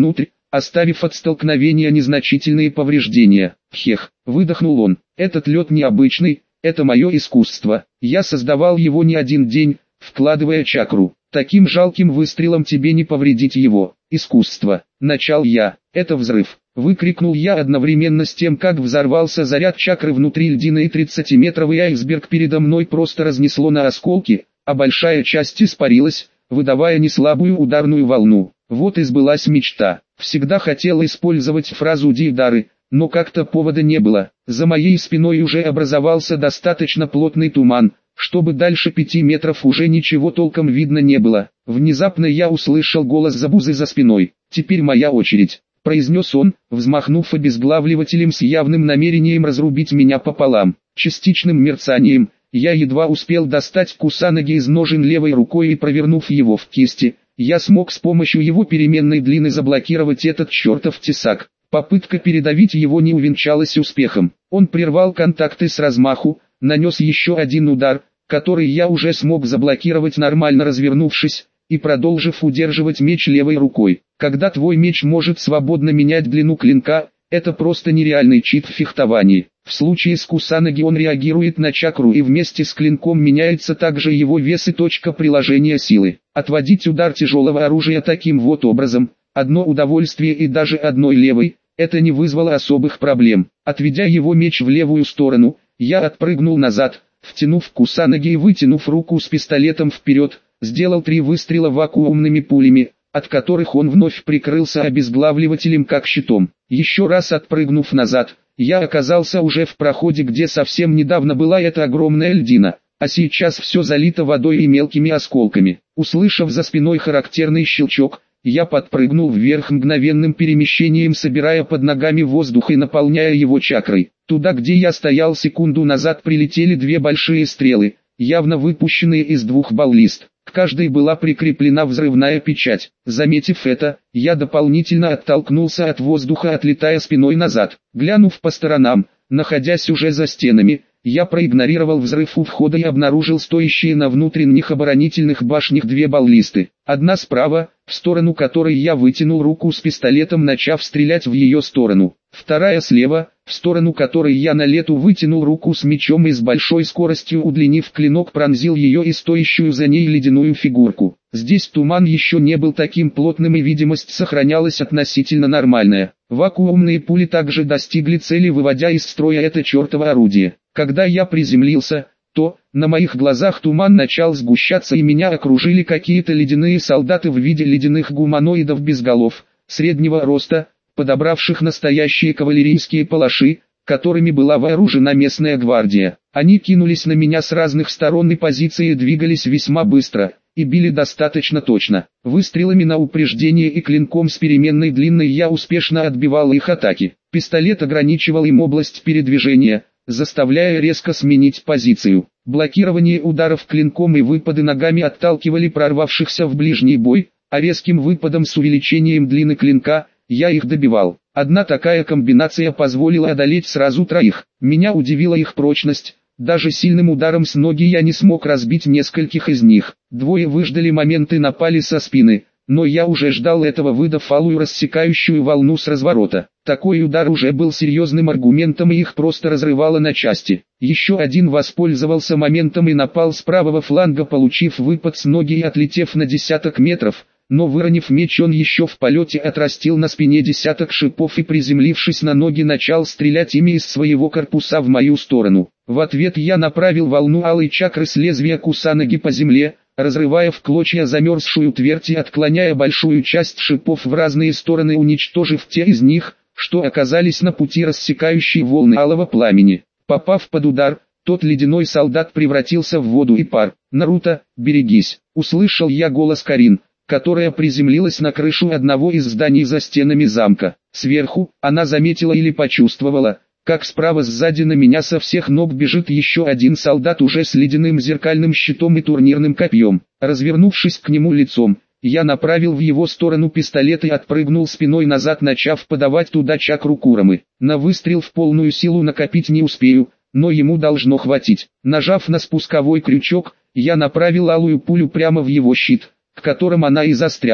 оставив от столкновения незначительные повреждения. Хех, выдохнул он, этот лед необычный, это мое искусство, я создавал его не один день, вкладывая чакру. Таким жалким выстрелом тебе не повредить его. Искусство. Начал я. Это взрыв. Выкрикнул я одновременно с тем, как взорвался заряд чакры внутри льдины, и тридцатиметровый айсберг передо мной просто разнесло на осколки, а большая часть испарилась, выдавая неслабую ударную волну. Вот и сбылась мечта. Всегда хотел использовать фразу «Дидары», но как-то повода не было. За моей спиной уже образовался достаточно плотный туман, чтобы дальше пяти метров уже ничего толком видно не было. Внезапно я услышал голос Забузы за спиной. «Теперь моя очередь», — произнес он, взмахнув обезглавливателем с явным намерением разрубить меня пополам. Частичным мерцанием я едва успел достать Кусанаги из ножен левой рукой и, провернув его в кисти, я смог с помощью его переменной длины заблокировать этот чертов тесак. Попытка передавить его не увенчалась успехом. Он прервал контакты с размаху, нанес еще один удар, который я уже смог заблокировать, нормально развернувшись, и продолжив удерживать меч левой рукой. Когда твой меч может свободно менять длину клинка, это просто нереальный чит в фехтовании. В случае с Кусанаги он реагирует на чакру, и вместе с клинком меняется также его вес и точка приложения силы. Отводить удар тяжелого оружия таким вот образом, одно удовольствие, и даже одной левой, это не вызвало особых проблем. Отведя его меч в левую сторону, я отпрыгнул назад, втянув Кусанаги и вытянув руку с пистолетом вперед, сделал три выстрела вакуумными пулями, от которых он вновь прикрылся обезглавливателем как щитом. Еще раз отпрыгнув назад, я оказался уже в проходе, где совсем недавно была эта огромная льдина, а сейчас все залито водой и мелкими осколками. Услышав за спиной характерный щелчок, я подпрыгнул вверх мгновенным перемещением, собирая под ногами воздух и наполняя его чакрой. Туда, где я стоял секунду назад, прилетели две большие стрелы, явно выпущенные из двух баллист. К каждой была прикреплена взрывная печать. Заметив это, я дополнительно оттолкнулся от воздуха, отлетая спиной назад. Глянув по сторонам, находясь уже за стенами, я проигнорировал взрыв у входа и обнаружил стоящие на внутренних оборонительных башнях две баллисты. Одна справа, в сторону которой я вытянул руку с пистолетом, начав стрелять в ее сторону. Вторая слева, в сторону которой я на лету вытянул руку с мечом и с большой скоростью, удлинив клинок, пронзил ее и стоящую за ней ледяную фигурку. Здесь туман еще не был таким плотным, и видимость сохранялась относительно нормальная. Вакуумные пули также достигли цели, выводя из строя это чертово орудие. Когда я приземлился, то, на моих глазах туман начал сгущаться, и меня окружили какие-то ледяные солдаты в виде ледяных гуманоидов без голов, среднего роста, подобравших настоящие кавалерийские палаши, которыми была вооружена местная гвардия. Они кинулись на меня с разных сторон, и позиции двигались весьма быстро, и били достаточно точно. Выстрелами на упреждение и клинком с переменной длиной я успешно отбивал их атаки. Пистолет ограничивал им область передвижения, заставляя резко сменить позицию. Блокирование ударов клинком и выпады ногами отталкивали прорвавшихся в ближний бой, а резким выпадом с увеличением длины клинка я их добивал. Одна такая комбинация позволила одолеть сразу троих. Меня удивила их прочность. Даже сильным ударом с ноги я не смог разбить нескольких из них. Двое выждали момент и напали со спины, но я уже ждал этого, выдав алую рассекающую волну с разворота. Такой удар уже был серьезным аргументом, и их просто разрывало на части. Еще один воспользовался моментом и напал с правого фланга, получив выпад с ноги и отлетев на десяток метров, но выронив меч, он еще в полете отрастил на спине десяток шипов и, приземлившись на ноги, начал стрелять ими из своего корпуса в мою сторону. В ответ я направил волну алой чакры с лезвия Кусанаги по земле, разрывая в клочья замерзшую твердь и отклоняя большую часть шипов в разные стороны, уничтожив те из них, что оказались на пути рассекающей волны алого пламени. Попав под удар, тот ледяной солдат превратился в воду и пар. «Наруто, берегись!» — услышал я голос Карин, которая приземлилась на крышу одного из зданий за стенами замка. Сверху, она заметила или почувствовала, как справа сзади на меня со всех ног бежит еще один солдат уже с ледяным зеркальным щитом и турнирным копьем. Развернувшись к нему лицом, я направил в его сторону пистолет и отпрыгнул спиной назад, начав подавать туда чакру Курамы. На выстрел в полную силу накопить не успею, но ему должно хватить. Нажав на спусковой крючок, я направил алую пулю прямо в его щит, в котором она и застряла,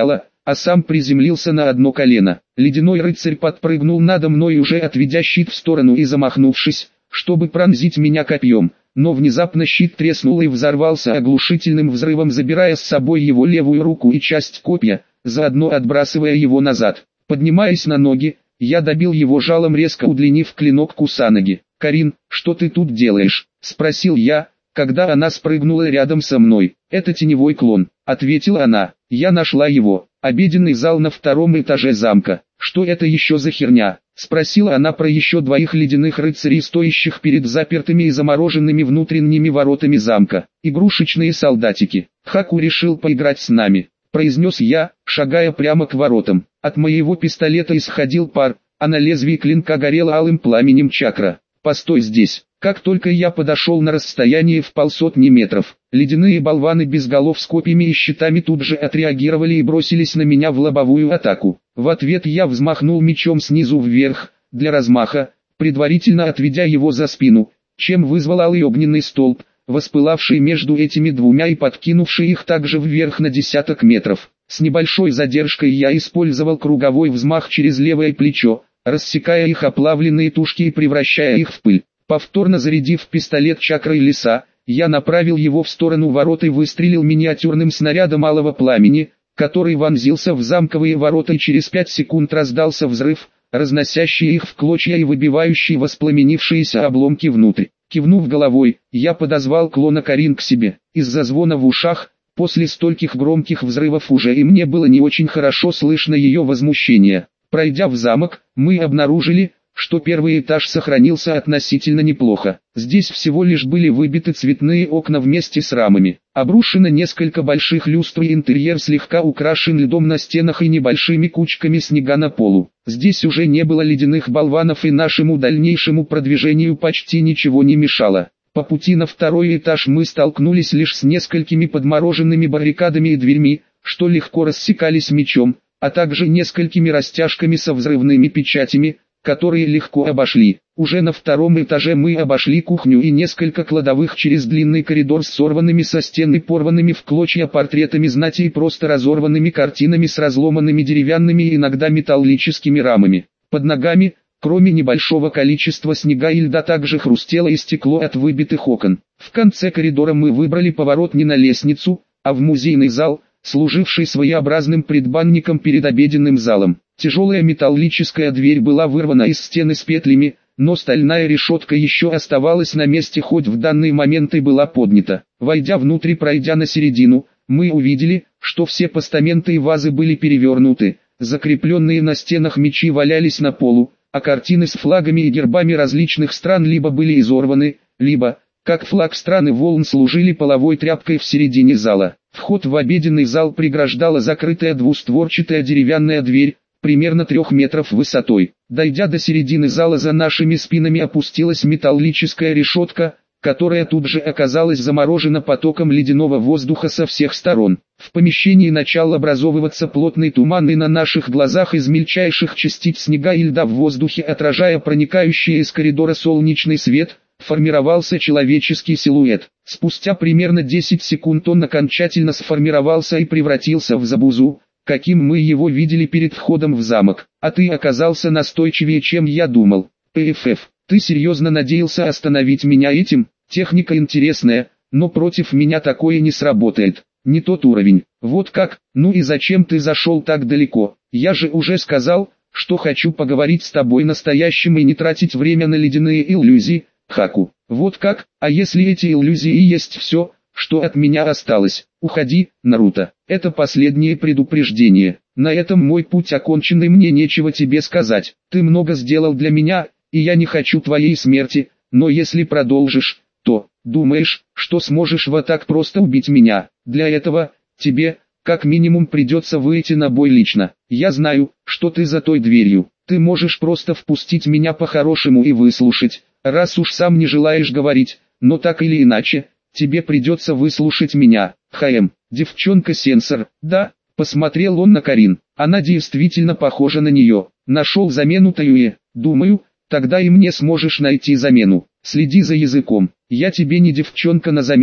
а сам приземлился на одно колено. Ледяной рыцарь подпрыгнул надо мной, уже отведя щит в сторону и замахнувшись, чтобы пронзить меня копьем, но внезапно щит треснул и взорвался оглушительным взрывом, забирая с собой его левую руку и часть копья, заодно отбрасывая его назад. Поднимаясь на ноги, я добил его жалом, резко удлинив клинок Кусанаги. «Карин, что ты тут делаешь?» – спросил я, когда она спрыгнула рядом со мной. «Это теневой клон», – ответила она. «Я нашла его. Обеденный зал на втором этаже замка». «Что это еще за херня?» – спросила она про еще двоих ледяных рыцарей, стоящих перед запертыми и замороженными внутренними воротами замка. «Игрушечные солдатики. Хаку решил поиграть с нами», – произнес я, шагая прямо к воротам. От моего пистолета исходил пар, а на лезвии клинка горела алым пламенем чакра. «Постой здесь». Как только я подошел на расстояние в полсотни метров, ледяные болваны без голов с копьями и щитами тут же отреагировали и бросились на меня в лобовую атаку. В ответ я взмахнул мечом снизу вверх, для размаха, предварительно отведя его за спину, чем вызвал алый огненный столб, воспылавший между этими двумя и подкинувший их также вверх на десяток метров. С небольшой задержкой я использовал круговой взмах через левое плечо, рассекая их оплавленные тушки и превращая их в пыль. Повторно зарядив пистолет чакрой леса, я направил его в сторону ворот и выстрелил миниатюрным снарядом алого пламени, который вонзился в замковые ворота, и через пять секунд раздался взрыв, разносящий их в клочья и выбивающий воспламенившиеся обломки внутрь. Кивнув головой, я подозвал клона Карин к себе. Из-за звона в ушах, после стольких громких взрывов, уже и мне было не очень хорошо слышно ее возмущение. Пройдя в замок, мы обнаружили, что первый этаж сохранился относительно неплохо. Здесь всего лишь были выбиты цветные окна вместе с рамами. Обрушено несколько больших люстр, и интерьер слегка украшен льдом на стенах и небольшими кучками снега на полу. Здесь уже не было ледяных болванов, и нашему дальнейшему продвижению почти ничего не мешало. По пути на второй этаж мы столкнулись лишь с несколькими подмороженными баррикадами и дверьми, что легко рассекались мечом, а также несколькими растяжками со взрывными печатями, которые легко обошли. Уже на втором этаже мы обошли кухню и несколько кладовых через длинный коридор с сорванными со стен и порванными в клочья портретами знати и просто разорванными картинами с разломанными деревянными и иногда металлическими рамами. Под ногами, кроме небольшого количества снега и льда, также хрустело и стекло от выбитых окон. В конце коридора мы выбрали поворот не на лестницу, а в музейный зал, служивший своеобразным предбанником перед обеденным залом. Тяжелая металлическая дверь была вырвана из стены с петлями, но стальная решетка еще оставалась на месте, хоть в данный момент и была поднята. Войдя внутрь и пройдя на середину, мы увидели, что все постаменты и вазы были перевернуты, закрепленные на стенах мечи валялись на полу, а картины с флагами и гербами различных стран либо были изорваны, либо, как флаг страны волн, служили половой тряпкой в середине зала. Вход в обеденный зал преграждала закрытая двустворчатая деревянная дверь, примерно трех метров высотой. Дойдя до середины зала, за нашими спинами опустилась металлическая решетка, которая тут же оказалась заморожена потоком ледяного воздуха со всех сторон. В помещении начал образовываться плотный туман, и на наших глазах из мельчайших частиц снега и льда в воздухе, отражая проникающий из коридора солнечный свет, формировался человеческий силуэт. Спустя примерно десять секунд он окончательно сформировался и превратился в Забузу, каким мы его видели перед входом в замок. А ты оказался настойчивее, чем я думал. ПФФ, ты серьезно надеялся остановить меня этим? Техника интересная, но против меня такое не сработает. Не тот уровень. Вот как? Ну и зачем ты зашел так далеко? Я же уже сказал, что хочу поговорить с тобой настоящим и не тратить время на ледяные иллюзии, Хаку. Вот как? А если эти иллюзии и есть все, что от меня осталось? Уходи, Наруто. Это последнее предупреждение. На этом мой путь окончен, и мне нечего тебе сказать. Ты много сделал для меня, и я не хочу твоей смерти, но если продолжишь, то, думаешь, что сможешь вот так просто убить меня? Для этого, тебе, как минимум, придется выйти на бой лично. Я знаю, что ты за той дверью. Ты можешь просто впустить меня по-хорошему и выслушать, раз уж сам не желаешь говорить, но так или иначе, тебе придется выслушать меня. ХМ, девчонка-сенсор, да, посмотрел он на Карин. Она действительно похожа на нее. Нашел замену Таюе. Думаю, тогда и мне сможешь найти замену. Следи за языком. Я тебе не девчонка на замену,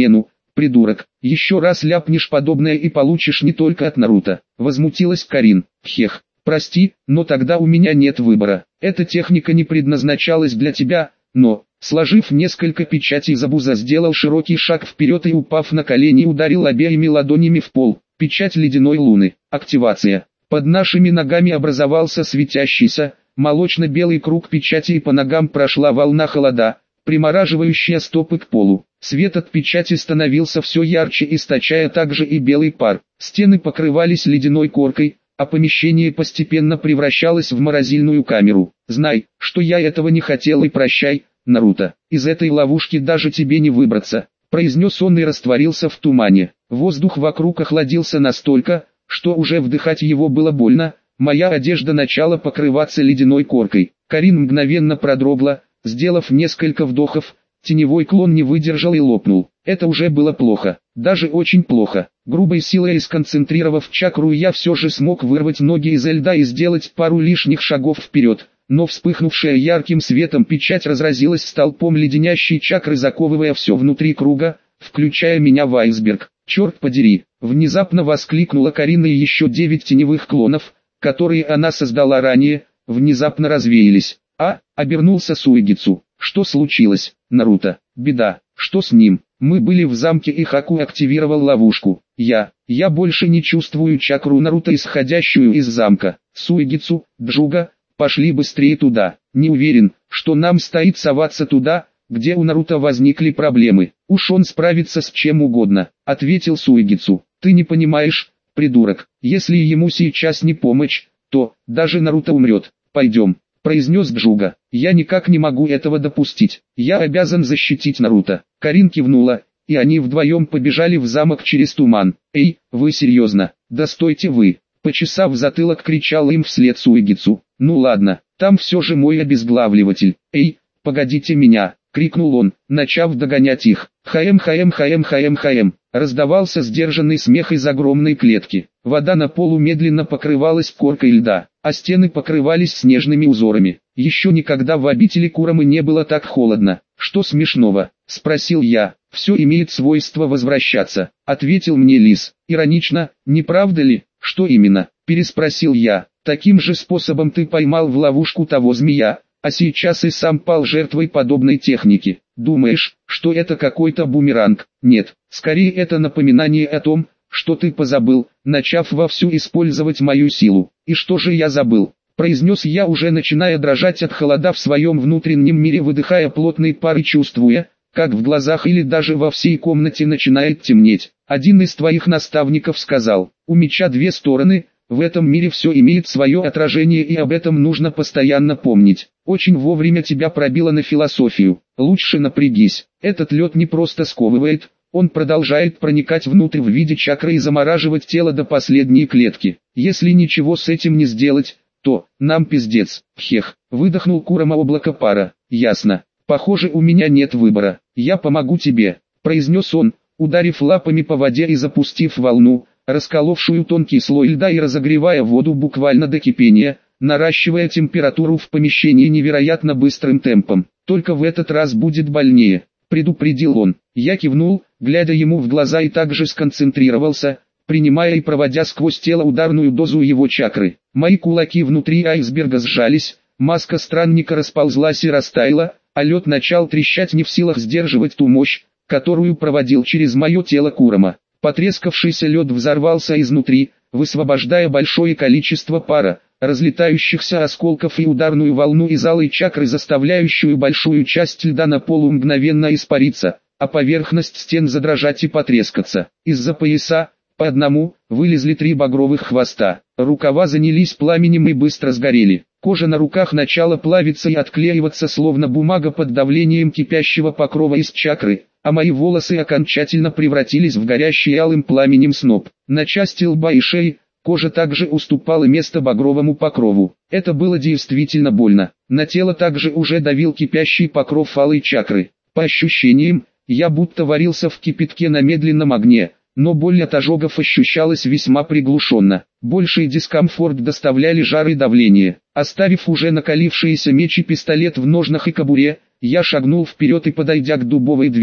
придурок, еще раз ляпнешь подобное и получишь не только от Наруто. Возмутилась Карин. Хех, прости, но тогда у меня нет выбора. Эта техника не предназначалась для тебя, но... Сложив несколько печатей, Забуза сделал широкий шаг вперед и, упав на колени, ударил обеими ладонями в пол. Печать ледяной луны. Активация. Под нашими ногами образовался светящийся, молочно-белый круг печати, и по ногам прошла волна холода, примораживающая стопы к полу. Свет от печати становился все ярче, источая также и белый пар. Стены покрывались ледяной коркой, а помещение постепенно превращалось в морозильную камеру. Знай, что я этого не хотел, и прощай, Наруто. Из этой ловушки даже тебе не выбраться, произнес он и растворился в тумане. Воздух вокруг охладился настолько, что уже вдыхать его было больно. Моя одежда начала покрываться ледяной коркой. Карин мгновенно продрогла, сделав несколько вдохов. Теневой клон не выдержал и лопнул. Это уже было плохо, даже очень плохо. Грубой силой сконцентрировав чакру, я все же смог вырвать ноги из льда и сделать пару лишних шагов вперед. Но вспыхнувшая ярким светом печать разразилась столпом леденящей чакры, заковывая все внутри круга, включая меня в айсберг. «Черт подери!» — внезапно воскликнула Карина, и еще девять теневых клонов, которые она создала ранее, внезапно развеялись. А, обернулся Суэгицу. «Что случилось, Наруто?» «Беда. Что с ним?» «Мы были в замке, и Хаку активировал ловушку. Я, я больше не чувствую чакру Наруто, исходящую из замка. Суэгицу, Джуга, пошли быстрее туда. Не уверен, что нам стоит соваться туда, где у Наруто возникли проблемы. Уж он справится с чем угодно», — ответил Суэгицу. «Ты не понимаешь, придурок, если ему сейчас не помочь, то даже Наруто умрет. Пойдем», — произнес Джуга. «Я никак не могу этого допустить. Я обязан защитить Наруто». Карин кивнула, и они вдвоем побежали в замок через туман. «Эй, вы серьезно? Да стойте вы!» Почесав затылок, кричал им вслед Суэгицу. «Ну ладно, там все же мой обезглавливатель. Эй, погодите меня!» — крикнул он, начав догонять их. «Хаем, хаем, хаем, хаем, хаем!» Раздавался сдержанный смех из огромной клетки. Вода на полу медленно покрывалась коркой льда, а стены покрывались снежными узорами. Еще никогда в обители Курамы не было так холодно. «Что смешного?» — спросил я. «Все имеет свойство возвращаться», — ответил мне лис. «Иронично, не правда ли?» «Что именно?» — переспросил я. «Таким же способом ты поймал в ловушку того змея, а сейчас и сам пал жертвой подобной техники. Думаешь, что это какой-то бумеранг?» «Нет, скорее это напоминание о том, что ты позабыл, начав вовсю использовать мою силу». «И что же я забыл?» — произнес я, уже начиная дрожать от холода в своем внутреннем мире, выдыхая плотный пар и чувствуя, как в глазах или даже во всей комнате начинает темнеть. «Один из твоих наставников сказал, у меча две стороны, в этом мире все имеет свое отражение, и об этом нужно постоянно помнить. Очень вовремя тебя пробило на философию. Лучше напрягись. Этот лед не просто сковывает, он продолжает проникать внутрь в виде чакры и замораживать тело до последней клетки. Если ничего с этим не сделать, то нам пиздец». «Хех», — выдохнул Курама облако пара. «Ясно. Похоже, у меня нет выбора. Я помогу тебе», — произнес он, ударив лапами по воде и запустив волну, расколовшую тонкий слой льда и разогревая воду буквально до кипения, наращивая температуру в помещении невероятно быстрым темпом. «Только в этот раз будет больнее», — предупредил он. Я кивнул, глядя ему в глаза, и также сконцентрировался, принимая и проводя сквозь тело ударную дозу его чакры. Мои кулаки внутри айсберга сжались, маска странника расползлась и растаяла, а лед начал трещать, не в силах сдерживать ту мощь, которую проводил через мое тело Курама. Потрескавшийся лед взорвался изнутри, высвобождая большое количество пара, разлетающихся осколков и ударную волну из алой чакры, заставляющую большую часть льда на полу мгновенно испариться, а поверхность стен задрожать и потрескаться. Из-за пояса, по одному, вылезли три багровых хвоста. Рукава занялись пламенем и быстро сгорели. Кожа на руках начала плавиться и отклеиваться, словно бумага под давлением кипящего покрова из чакры, а мои волосы окончательно превратились в горящий алым пламенем сноп. На части лба и шеи кожа также уступала место багровому покрову. Это было действительно больно. На тело также уже давил кипящий покров алой чакры. По ощущениям, я будто варился в кипятке на медленном огне, но боль от ожогов ощущалась весьма приглушенно. Больший дискомфорт доставляли жар и давление. Оставив уже накалившиеся меч и пистолет в ножнах и кобуре, я шагнул вперед и, подойдя к дубовой двери,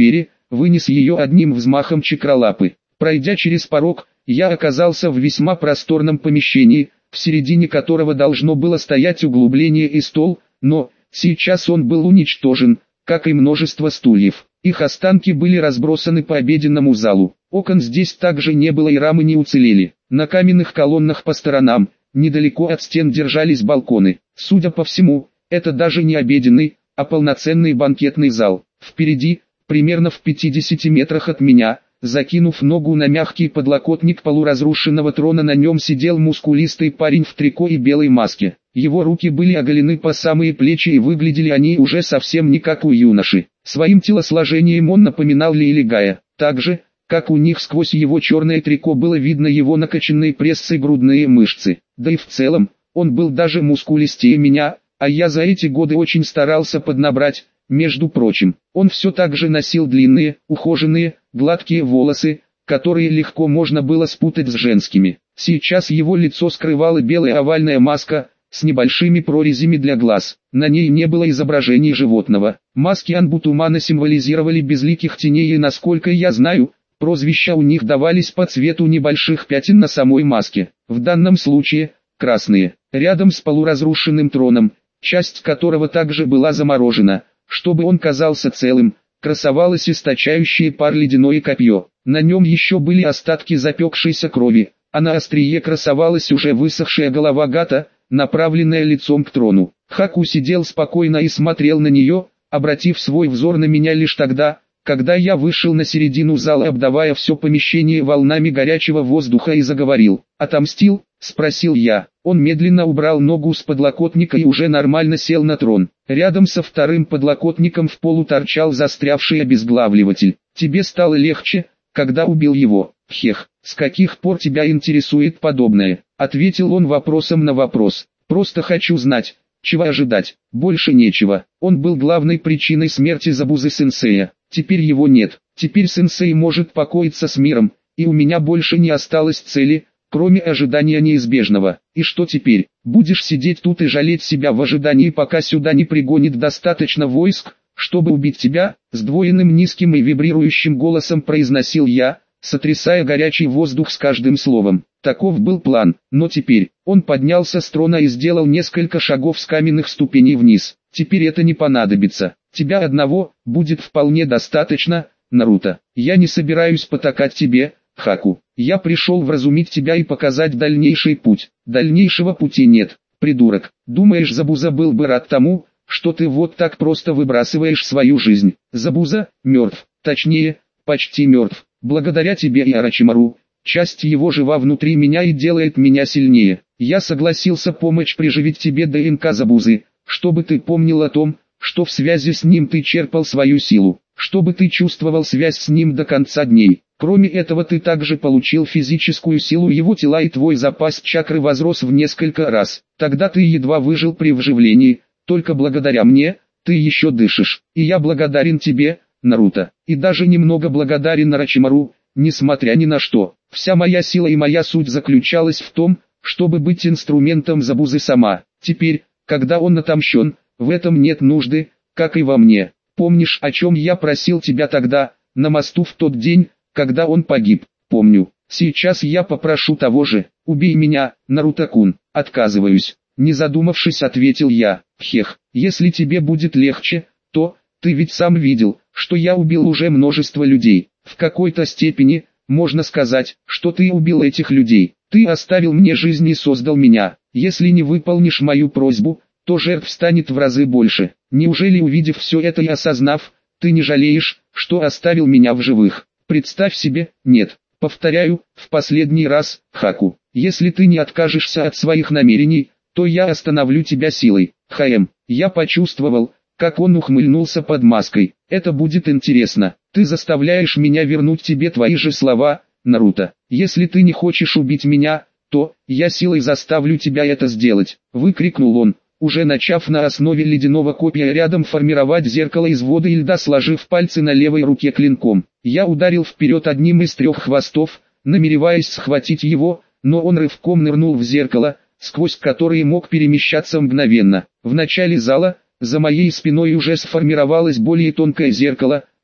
вынес ее одним взмахом чакралапы. Пройдя через порог, я оказался в весьма просторном помещении, в середине которого должно было стоять углубление и стол, но сейчас он был уничтожен, как и множество стульев. Их останки были разбросаны по обеденному залу. Окон здесь также не было и рамы не уцелели. На каменных колоннах по сторонам, недалеко от стен держались балконы. Судя по всему, это даже не обеденный, а полноценный банкетный зал. Впереди, примерно в пятидесяти метрах от меня, закинув ногу на мягкий подлокотник полуразрушенного трона, на нем сидел мускулистый парень в трико и белой маске. Его руки были оголены по самые плечи и выглядели они уже совсем не как у юноши. Своим телосложением он напоминал Лилигая. Так же, как у них, сквозь его черное трико было видно его накачанные пресс и грудные мышцы. Да и в целом, он был даже мускулистее меня, а я за эти годы очень старался поднабрать. Между прочим, он все так же носил длинные, ухоженные, гладкие волосы, которые легко можно было спутать с женскими. Сейчас его лицо скрывала белая овальная маска, с небольшими прорезями для глаз. На ней не было изображений животного. Маски Анбутумана символизировали безликих теней, и, насколько я знаю, прозвища у них давались по цвету небольших пятен на самой маске. В данном случае, красные. Рядом с полуразрушенным троном, часть которого также была заморожена, чтобы он казался целым, красовалось источающее пар ледяное копье. На нем еще были остатки запекшейся крови, а на острие красовалась уже высохшая голова гата, направленная лицом к трону. Хаку сидел спокойно и смотрел на нее, обратив свой взор на меня лишь тогда, когда я вышел на середину зала, обдавая все помещение волнами горячего воздуха, и заговорил. «Отомстил?» — спросил я. Он медленно убрал ногу с подлокотника и уже нормально сел на трон. Рядом со вторым подлокотником в полу торчал застрявший обезглавливатель. «Тебе стало легче, когда убил его?» «Хех, с каких пор тебя интересует подобное?» — ответил он вопросом на вопрос. «Просто хочу знать, чего ожидать, больше нечего». Он был главной причиной смерти Забузы-сенсея. Теперь его нет. Теперь сенсей может покоиться с миром, и у меня больше не осталось цели, кроме ожидания неизбежного. И что теперь? Будешь сидеть тут и жалеть себя в ожидании, пока сюда не пригонит достаточно войск, чтобы убить тебя? Сдвоенным низким и вибрирующим голосом произносил я, сотрясая горячий воздух с каждым словом. Таков был план, но теперь он поднялся с трона и сделал несколько шагов с каменных ступеней вниз. Теперь это не понадобится. Тебя одного будет вполне достаточно, Наруто. Я не собираюсь потакать тебе, Хаку. Я пришел вразумить тебя и показать дальнейший путь. Дальнейшего пути нет, придурок. Думаешь, Забуза был бы рад тому, что ты вот так просто выбрасываешь свою жизнь? Забуза мертв, точнее, почти мертв. Благодаря тебе и Орочимару, часть его жива внутри меня и делает меня сильнее. Я согласился помочь приживить тебе ДНК Забузы, чтобы ты помнил о том, что в связи с ним ты черпал свою силу, чтобы ты чувствовал связь с ним до конца дней. Кроме этого, ты также получил физическую силу его тела, и твой запас чакры возрос в несколько раз. Тогда ты едва выжил при вживлении, только благодаря мне, ты еще дышишь. И я благодарен тебе, Наруто, и даже немного благодарен Орочимару, несмотря ни на что. Вся моя сила и моя суть заключалась в том, чтобы быть инструментом Забузы сама. Теперь, когда он отомщен, в этом нет нужды, как и во мне. Помнишь, о чем я просил тебя тогда, на мосту в тот день, когда он погиб? Помню. Сейчас я попрошу того же. Убей меня, Наруто-кун. Отказываюсь. Не задумавшись, ответил я. Хех, если тебе будет легче, то, ты ведь сам видел, что я убил уже множество людей. В какой-то степени, можно сказать, что ты убил этих людей. Ты оставил мне жизнь и создал меня. Если не выполнишь мою просьбу, то жертв станет в разы больше. Неужели, увидев все это и осознав, ты не жалеешь, что оставил меня в живых? Представь себе, нет. Повторяю, в последний раз, Хаку. Если ты не откажешься от своих намерений, то я остановлю тебя силой. Хаэм. Я почувствовал, как он ухмыльнулся под маской. Это будет интересно. Ты заставляешь меня вернуть тебе твои же слова, Наруто. Если ты не хочешь убить меня, то я силой заставлю тебя это сделать. Выкрикнул он, уже начав на основе ледяного копья рядом формировать зеркало из воды и льда, сложив пальцы на левой руке клинком. Я ударил вперед одним из трех хвостов, намереваясь схватить его, но он рывком нырнул в зеркало, сквозь которое мог перемещаться мгновенно. В начале зала, за моей спиной уже сформировалось более тонкое зеркало,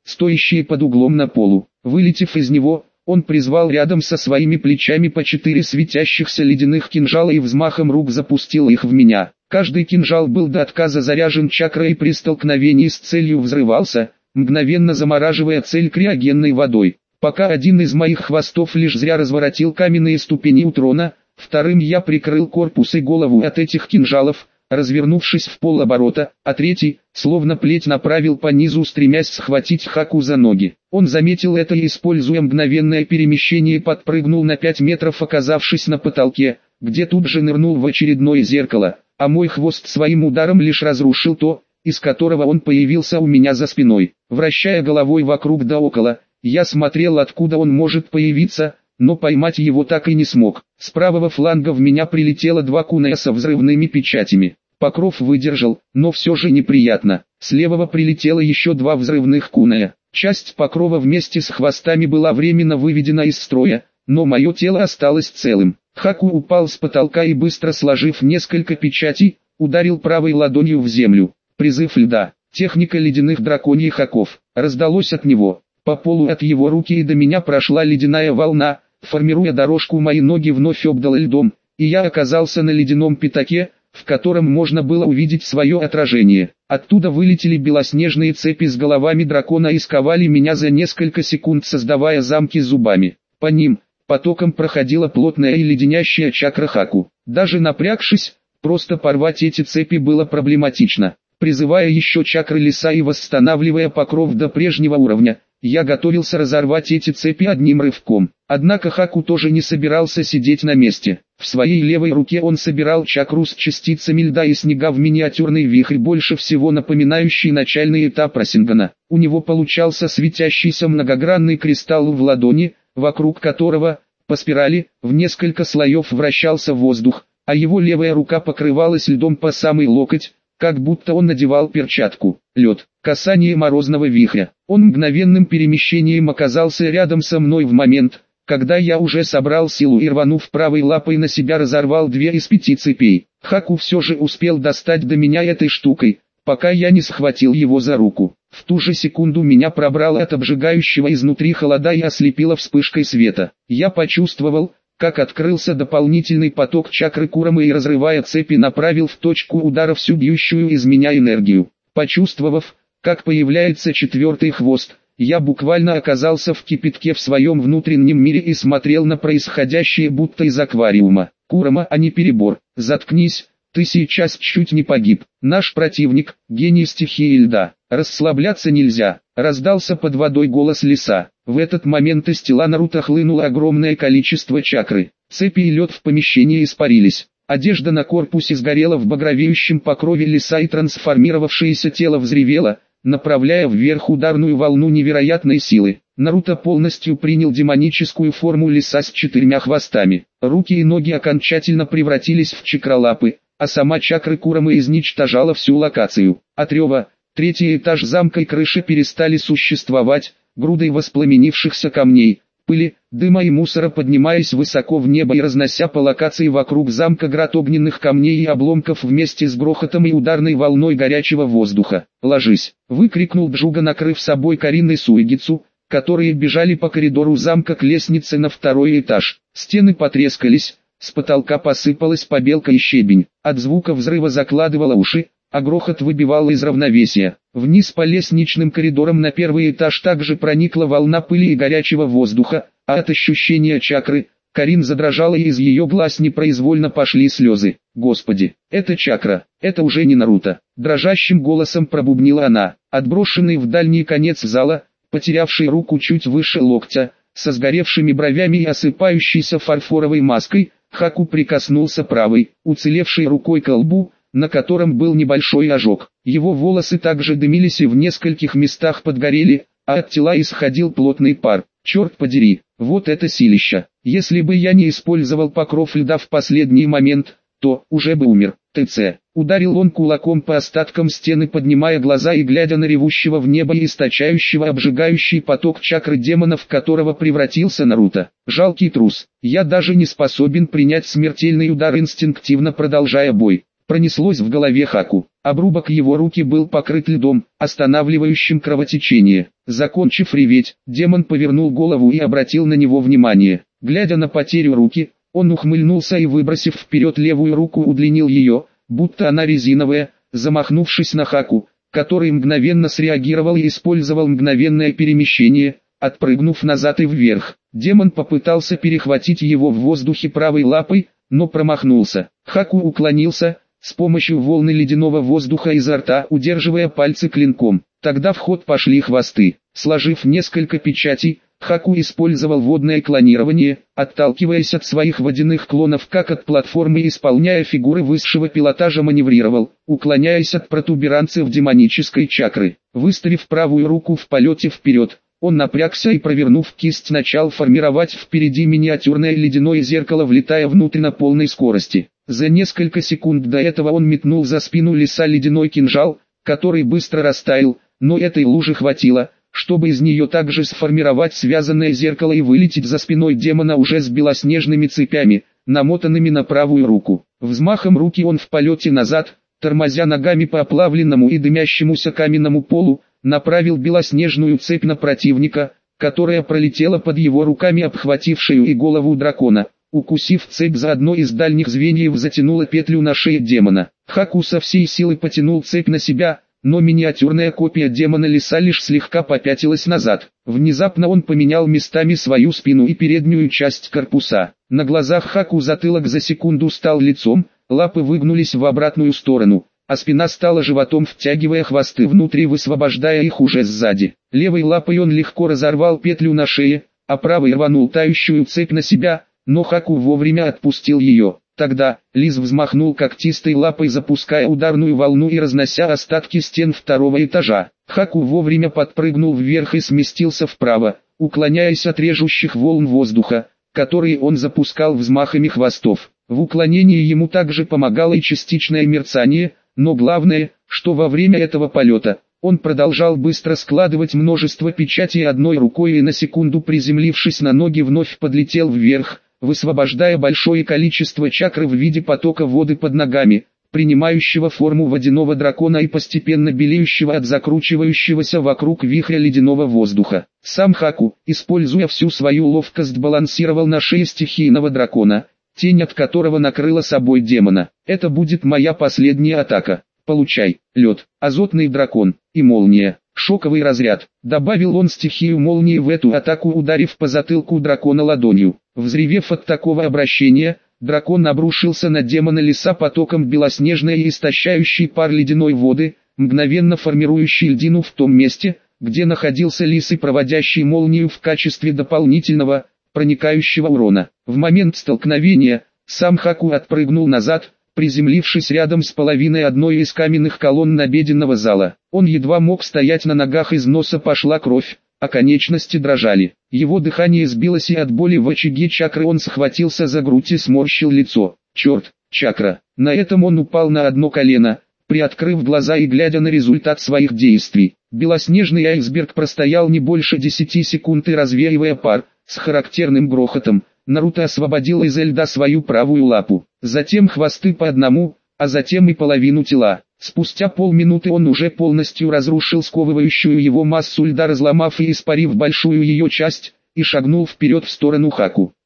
стоящие под углом на полу. Вылетев из него, он призвал рядом со своими плечами по четыре светящихся ледяных кинжала и взмахом рук запустил их в меня. Каждый кинжал был до отказа заряжен чакрой и при столкновении с целью взрывался, мгновенно замораживая цель криогенной водой. Пока один из моих хвостов лишь зря разворотил каменные ступени у трона, вторым я прикрыл корпус и голову от этих кинжалов, развернувшись в полоборота, а третий, словно плеть, направил по низу, стремясь схватить Хаку за ноги. Он заметил это и, используя мгновенное перемещение, подпрыгнул на пять метров, оказавшись на потолке, где тут же нырнул в очередное зеркало, а мой хвост своим ударом лишь разрушил то, из которого он появился у меня за спиной. Вращая головой вокруг да около, я смотрел, откуда он может появиться, но поймать его так и не смог. С правого фланга в меня прилетело два кунея со взрывными печатями. Покров выдержал, но все же неприятно. С левого прилетело еще два взрывных кунея. Часть покрова вместе с хвостами была временно выведена из строя, но мое тело осталось целым. Хаку упал с потолка и, быстро сложив несколько печатей, ударил правой ладонью в землю. Призыв льда. Техника ледяных драконьих оков. Раздалось от него. По полу от его руки и до меня прошла ледяная волна, формируя дорожку, мои ноги вновь обдало льдом, и я оказался на ледяном пятаке, в котором можно было увидеть свое отражение. Оттуда вылетели белоснежные цепи с головами дракона и сковали меня за несколько секунд, создавая замки зубами. По ним потоком проходила плотная и леденящая чакра Хаку. Даже напрягшись, просто порвать эти цепи было проблематично. Призывая еще чакры леса и восстанавливая покров до прежнего уровня, я готовился разорвать эти цепи одним рывком. Однако Хаку тоже не собирался сидеть на месте. В своей левой руке он собирал чакру с частицами льда и снега в миниатюрный вихрь, больше всего напоминающий начальный этап Рассенгана. У него получался светящийся многогранный кристалл в ладони, вокруг которого, по спирали, в несколько слоев вращался воздух, а его левая рука покрывалась льдом по самый локоть, как будто он надевал перчатку. Лед. Касание морозного вихря. Он мгновенным перемещением оказался рядом со мной в момент, когда я уже собрал силу и, рванув правой лапой на себя, разорвал две из пяти цепей. Хаку все же успел достать до меня этой штукой, пока я не схватил его за руку. В ту же секунду меня пробрало от обжигающего изнутри холода и ослепило вспышкой света. Я почувствовал, как открылся дополнительный поток чакры Курамы и, разрывая цепи, направил в точку удара всю бьющую из меня энергию. Почувствовав, как появляется четвертый хвост, я буквально оказался в кипятке в своем внутреннем мире и смотрел на происходящее будто из аквариума. Курама, а не перебор. Заткнись, ты сейчас чуть не погиб. Наш противник — гений стихии льда. Расслабляться нельзя. Раздался под водой голос леса. В этот момент из тела Наруто хлынуло огромное количество чакры. Цепи и лед в помещении испарились. Одежда на корпусе сгорела в багровеющем покрове леса, и трансформировавшееся тело взревело, направляя вверх ударную волну невероятной силы. Наруто полностью принял демоническую форму леса с четырьмя хвостами. Руки и ноги окончательно превратились в чакралапы, а сама чакра Курамы изничтожала всю локацию. От рева, третий этаж замка и крыши перестали существовать, грудой воспламенившихся камней, пыли, дыма и мусора, поднимаясь высоко в небо и разнося по локации вокруг замка град огненных камней и обломков вместе с грохотом и ударной волной горячего воздуха. «Ложись!» — выкрикнул Джуга, накрыв собой Карин и Суэгицу, которые бежали по коридору замка к лестнице на второй этаж. Стены потрескались, с потолка посыпалась побелка и щебень, от звука взрыва закладывало уши, а грохот выбивал из равновесия. Вниз по лестничным коридорам на первый этаж также проникла волна пыли и горячего воздуха, а от ощущения чакры, Карин задрожала и из ее глаз непроизвольно пошли слезы. «Господи, это чакра, это уже не Наруто!» Дрожащим голосом пробубнила она. Отброшенный в дальний конец зала, потерявший руку чуть выше локтя, со сгоревшими бровями и осыпающейся фарфоровой маской, Хаку прикоснулся правой, уцелевшей рукой к лбу, на котором был небольшой ожог. Его волосы также дымились и в нескольких местах подгорели, а от тела исходил плотный пар. Черт подери, вот это силища! Если бы я не использовал покров льда в последний момент, то уже бы умер. ТЦ. Ударил он кулаком по остаткам стены, поднимая глаза и глядя на ревущего в небо и источающего обжигающий поток чакры демона, в которого превратился Наруто. Жалкий трус. Я даже не способен принять смертельный удар, инстинктивно продолжая бой. Пронеслось в голове Хаку. Обрубок его руки был покрыт льдом, останавливающим кровотечение. Закончив реветь, демон повернул голову и обратил на него внимание. Глядя на потерю руки, он ухмыльнулся и, выбросив вперед левую руку, удлинил ее, будто она резиновая, замахнувшись на Хаку, который мгновенно среагировал и использовал мгновенное перемещение, отпрыгнув назад и вверх. Демон попытался перехватить его в воздухе правой лапой, но промахнулся. Хаку уклонился, с помощью волны ледяного воздуха изо рта, удерживая пальцы клинком. Тогда в ход пошли хвосты. Сложив несколько печатей, Хаку использовал водное клонирование, отталкиваясь от своих водяных клонов как от платформы, исполняя фигуры высшего пилотажа, маневрировал, уклоняясь от протуберанцев демонической чакры. Выставив правую руку в полете вперед, он напрягся и, провернув кисть, начал формировать впереди миниатюрное ледяное зеркало, влетая внутрь на полной скорости. За несколько секунд до этого он метнул за спину лиса ледяной кинжал, который быстро растаял, но этой лужи хватило, чтобы из нее также сформировать связанное зеркало и вылететь за спиной демона уже с белоснежными цепями, намотанными на правую руку. Взмахом руки он в полете назад, тормозя ногами по оплавленному и дымящемуся каменному полу, направил белоснежную цепь на противника, которая пролетела под его руками, обхватившую и голову дракона. Укусив цепь за одно из дальних звеньев, затянула петлю на шее демона. Хаку со всей силы потянул цепь на себя, но миниатюрная копия демона лиса лишь слегка попятилась назад. Внезапно он поменял местами свою спину и переднюю часть корпуса. На глазах Хаку затылок за секунду стал лицом, лапы выгнулись в обратную сторону, а спина стала животом, втягивая хвосты внутрь и высвобождая их уже сзади. Левой лапой он легко разорвал петлю на шее, а правой рванул тающую цепь на себя, но Хаку вовремя отпустил ее. Тогда лис взмахнул когтистой лапой, запуская ударную волну и разнося остатки стен второго этажа. Хаку вовремя подпрыгнул вверх и сместился вправо, уклоняясь от режущих волн воздуха, которые он запускал взмахами хвостов. В уклонении ему также помогало и частичное мерцание, но главное, что во время этого полета он продолжал быстро складывать множество печатей одной рукой и, на секунду приземлившись на ноги, вновь подлетел вверх, высвобождая большое количество чакры в виде потока воды под ногами, принимающего форму водяного дракона и постепенно белеющего от закручивающегося вокруг вихря ледяного воздуха. Сам Хаку, используя всю свою ловкость, балансировал на шее стихийного дракона, тень от которого накрыла собой демона. «Это будет моя последняя атака. Получай, лед, азотный дракон и молния». «Шоковый разряд», — добавил он стихию молнии в эту атаку, ударив по затылку дракона ладонью. Взревев от такого обращения, дракон обрушился на демона лиса потоком белоснежной и истощающей пар ледяной воды, мгновенно формирующей льдину в том месте, где находился лис, и проводящий молнию в качестве дополнительного, проникающего урона. В момент столкновения, сам Хаку отпрыгнул назад, приземлившись рядом с половиной одной из каменных колонн обеденного зала. Он едва мог стоять на ногах, из носа пошла кровь, а конечности дрожали. Его дыхание сбилось, и от боли в очаге чакры он схватился за грудь и сморщил лицо. Черт, чакра! На этом он упал на одно колено, приоткрыв глаза и глядя на результат своих действий. Белоснежный айсберг простоял не больше десяти секунд и, развеивая пар, с характерным грохотом, Наруто освободил из льда свою правую лапу, затем хвосты по одному, а затем и половину тела. Спустя полминуты он уже полностью разрушил сковывающую его массу льда, разломав и испарив большую ее часть, и шагнул вперед в сторону Хаку.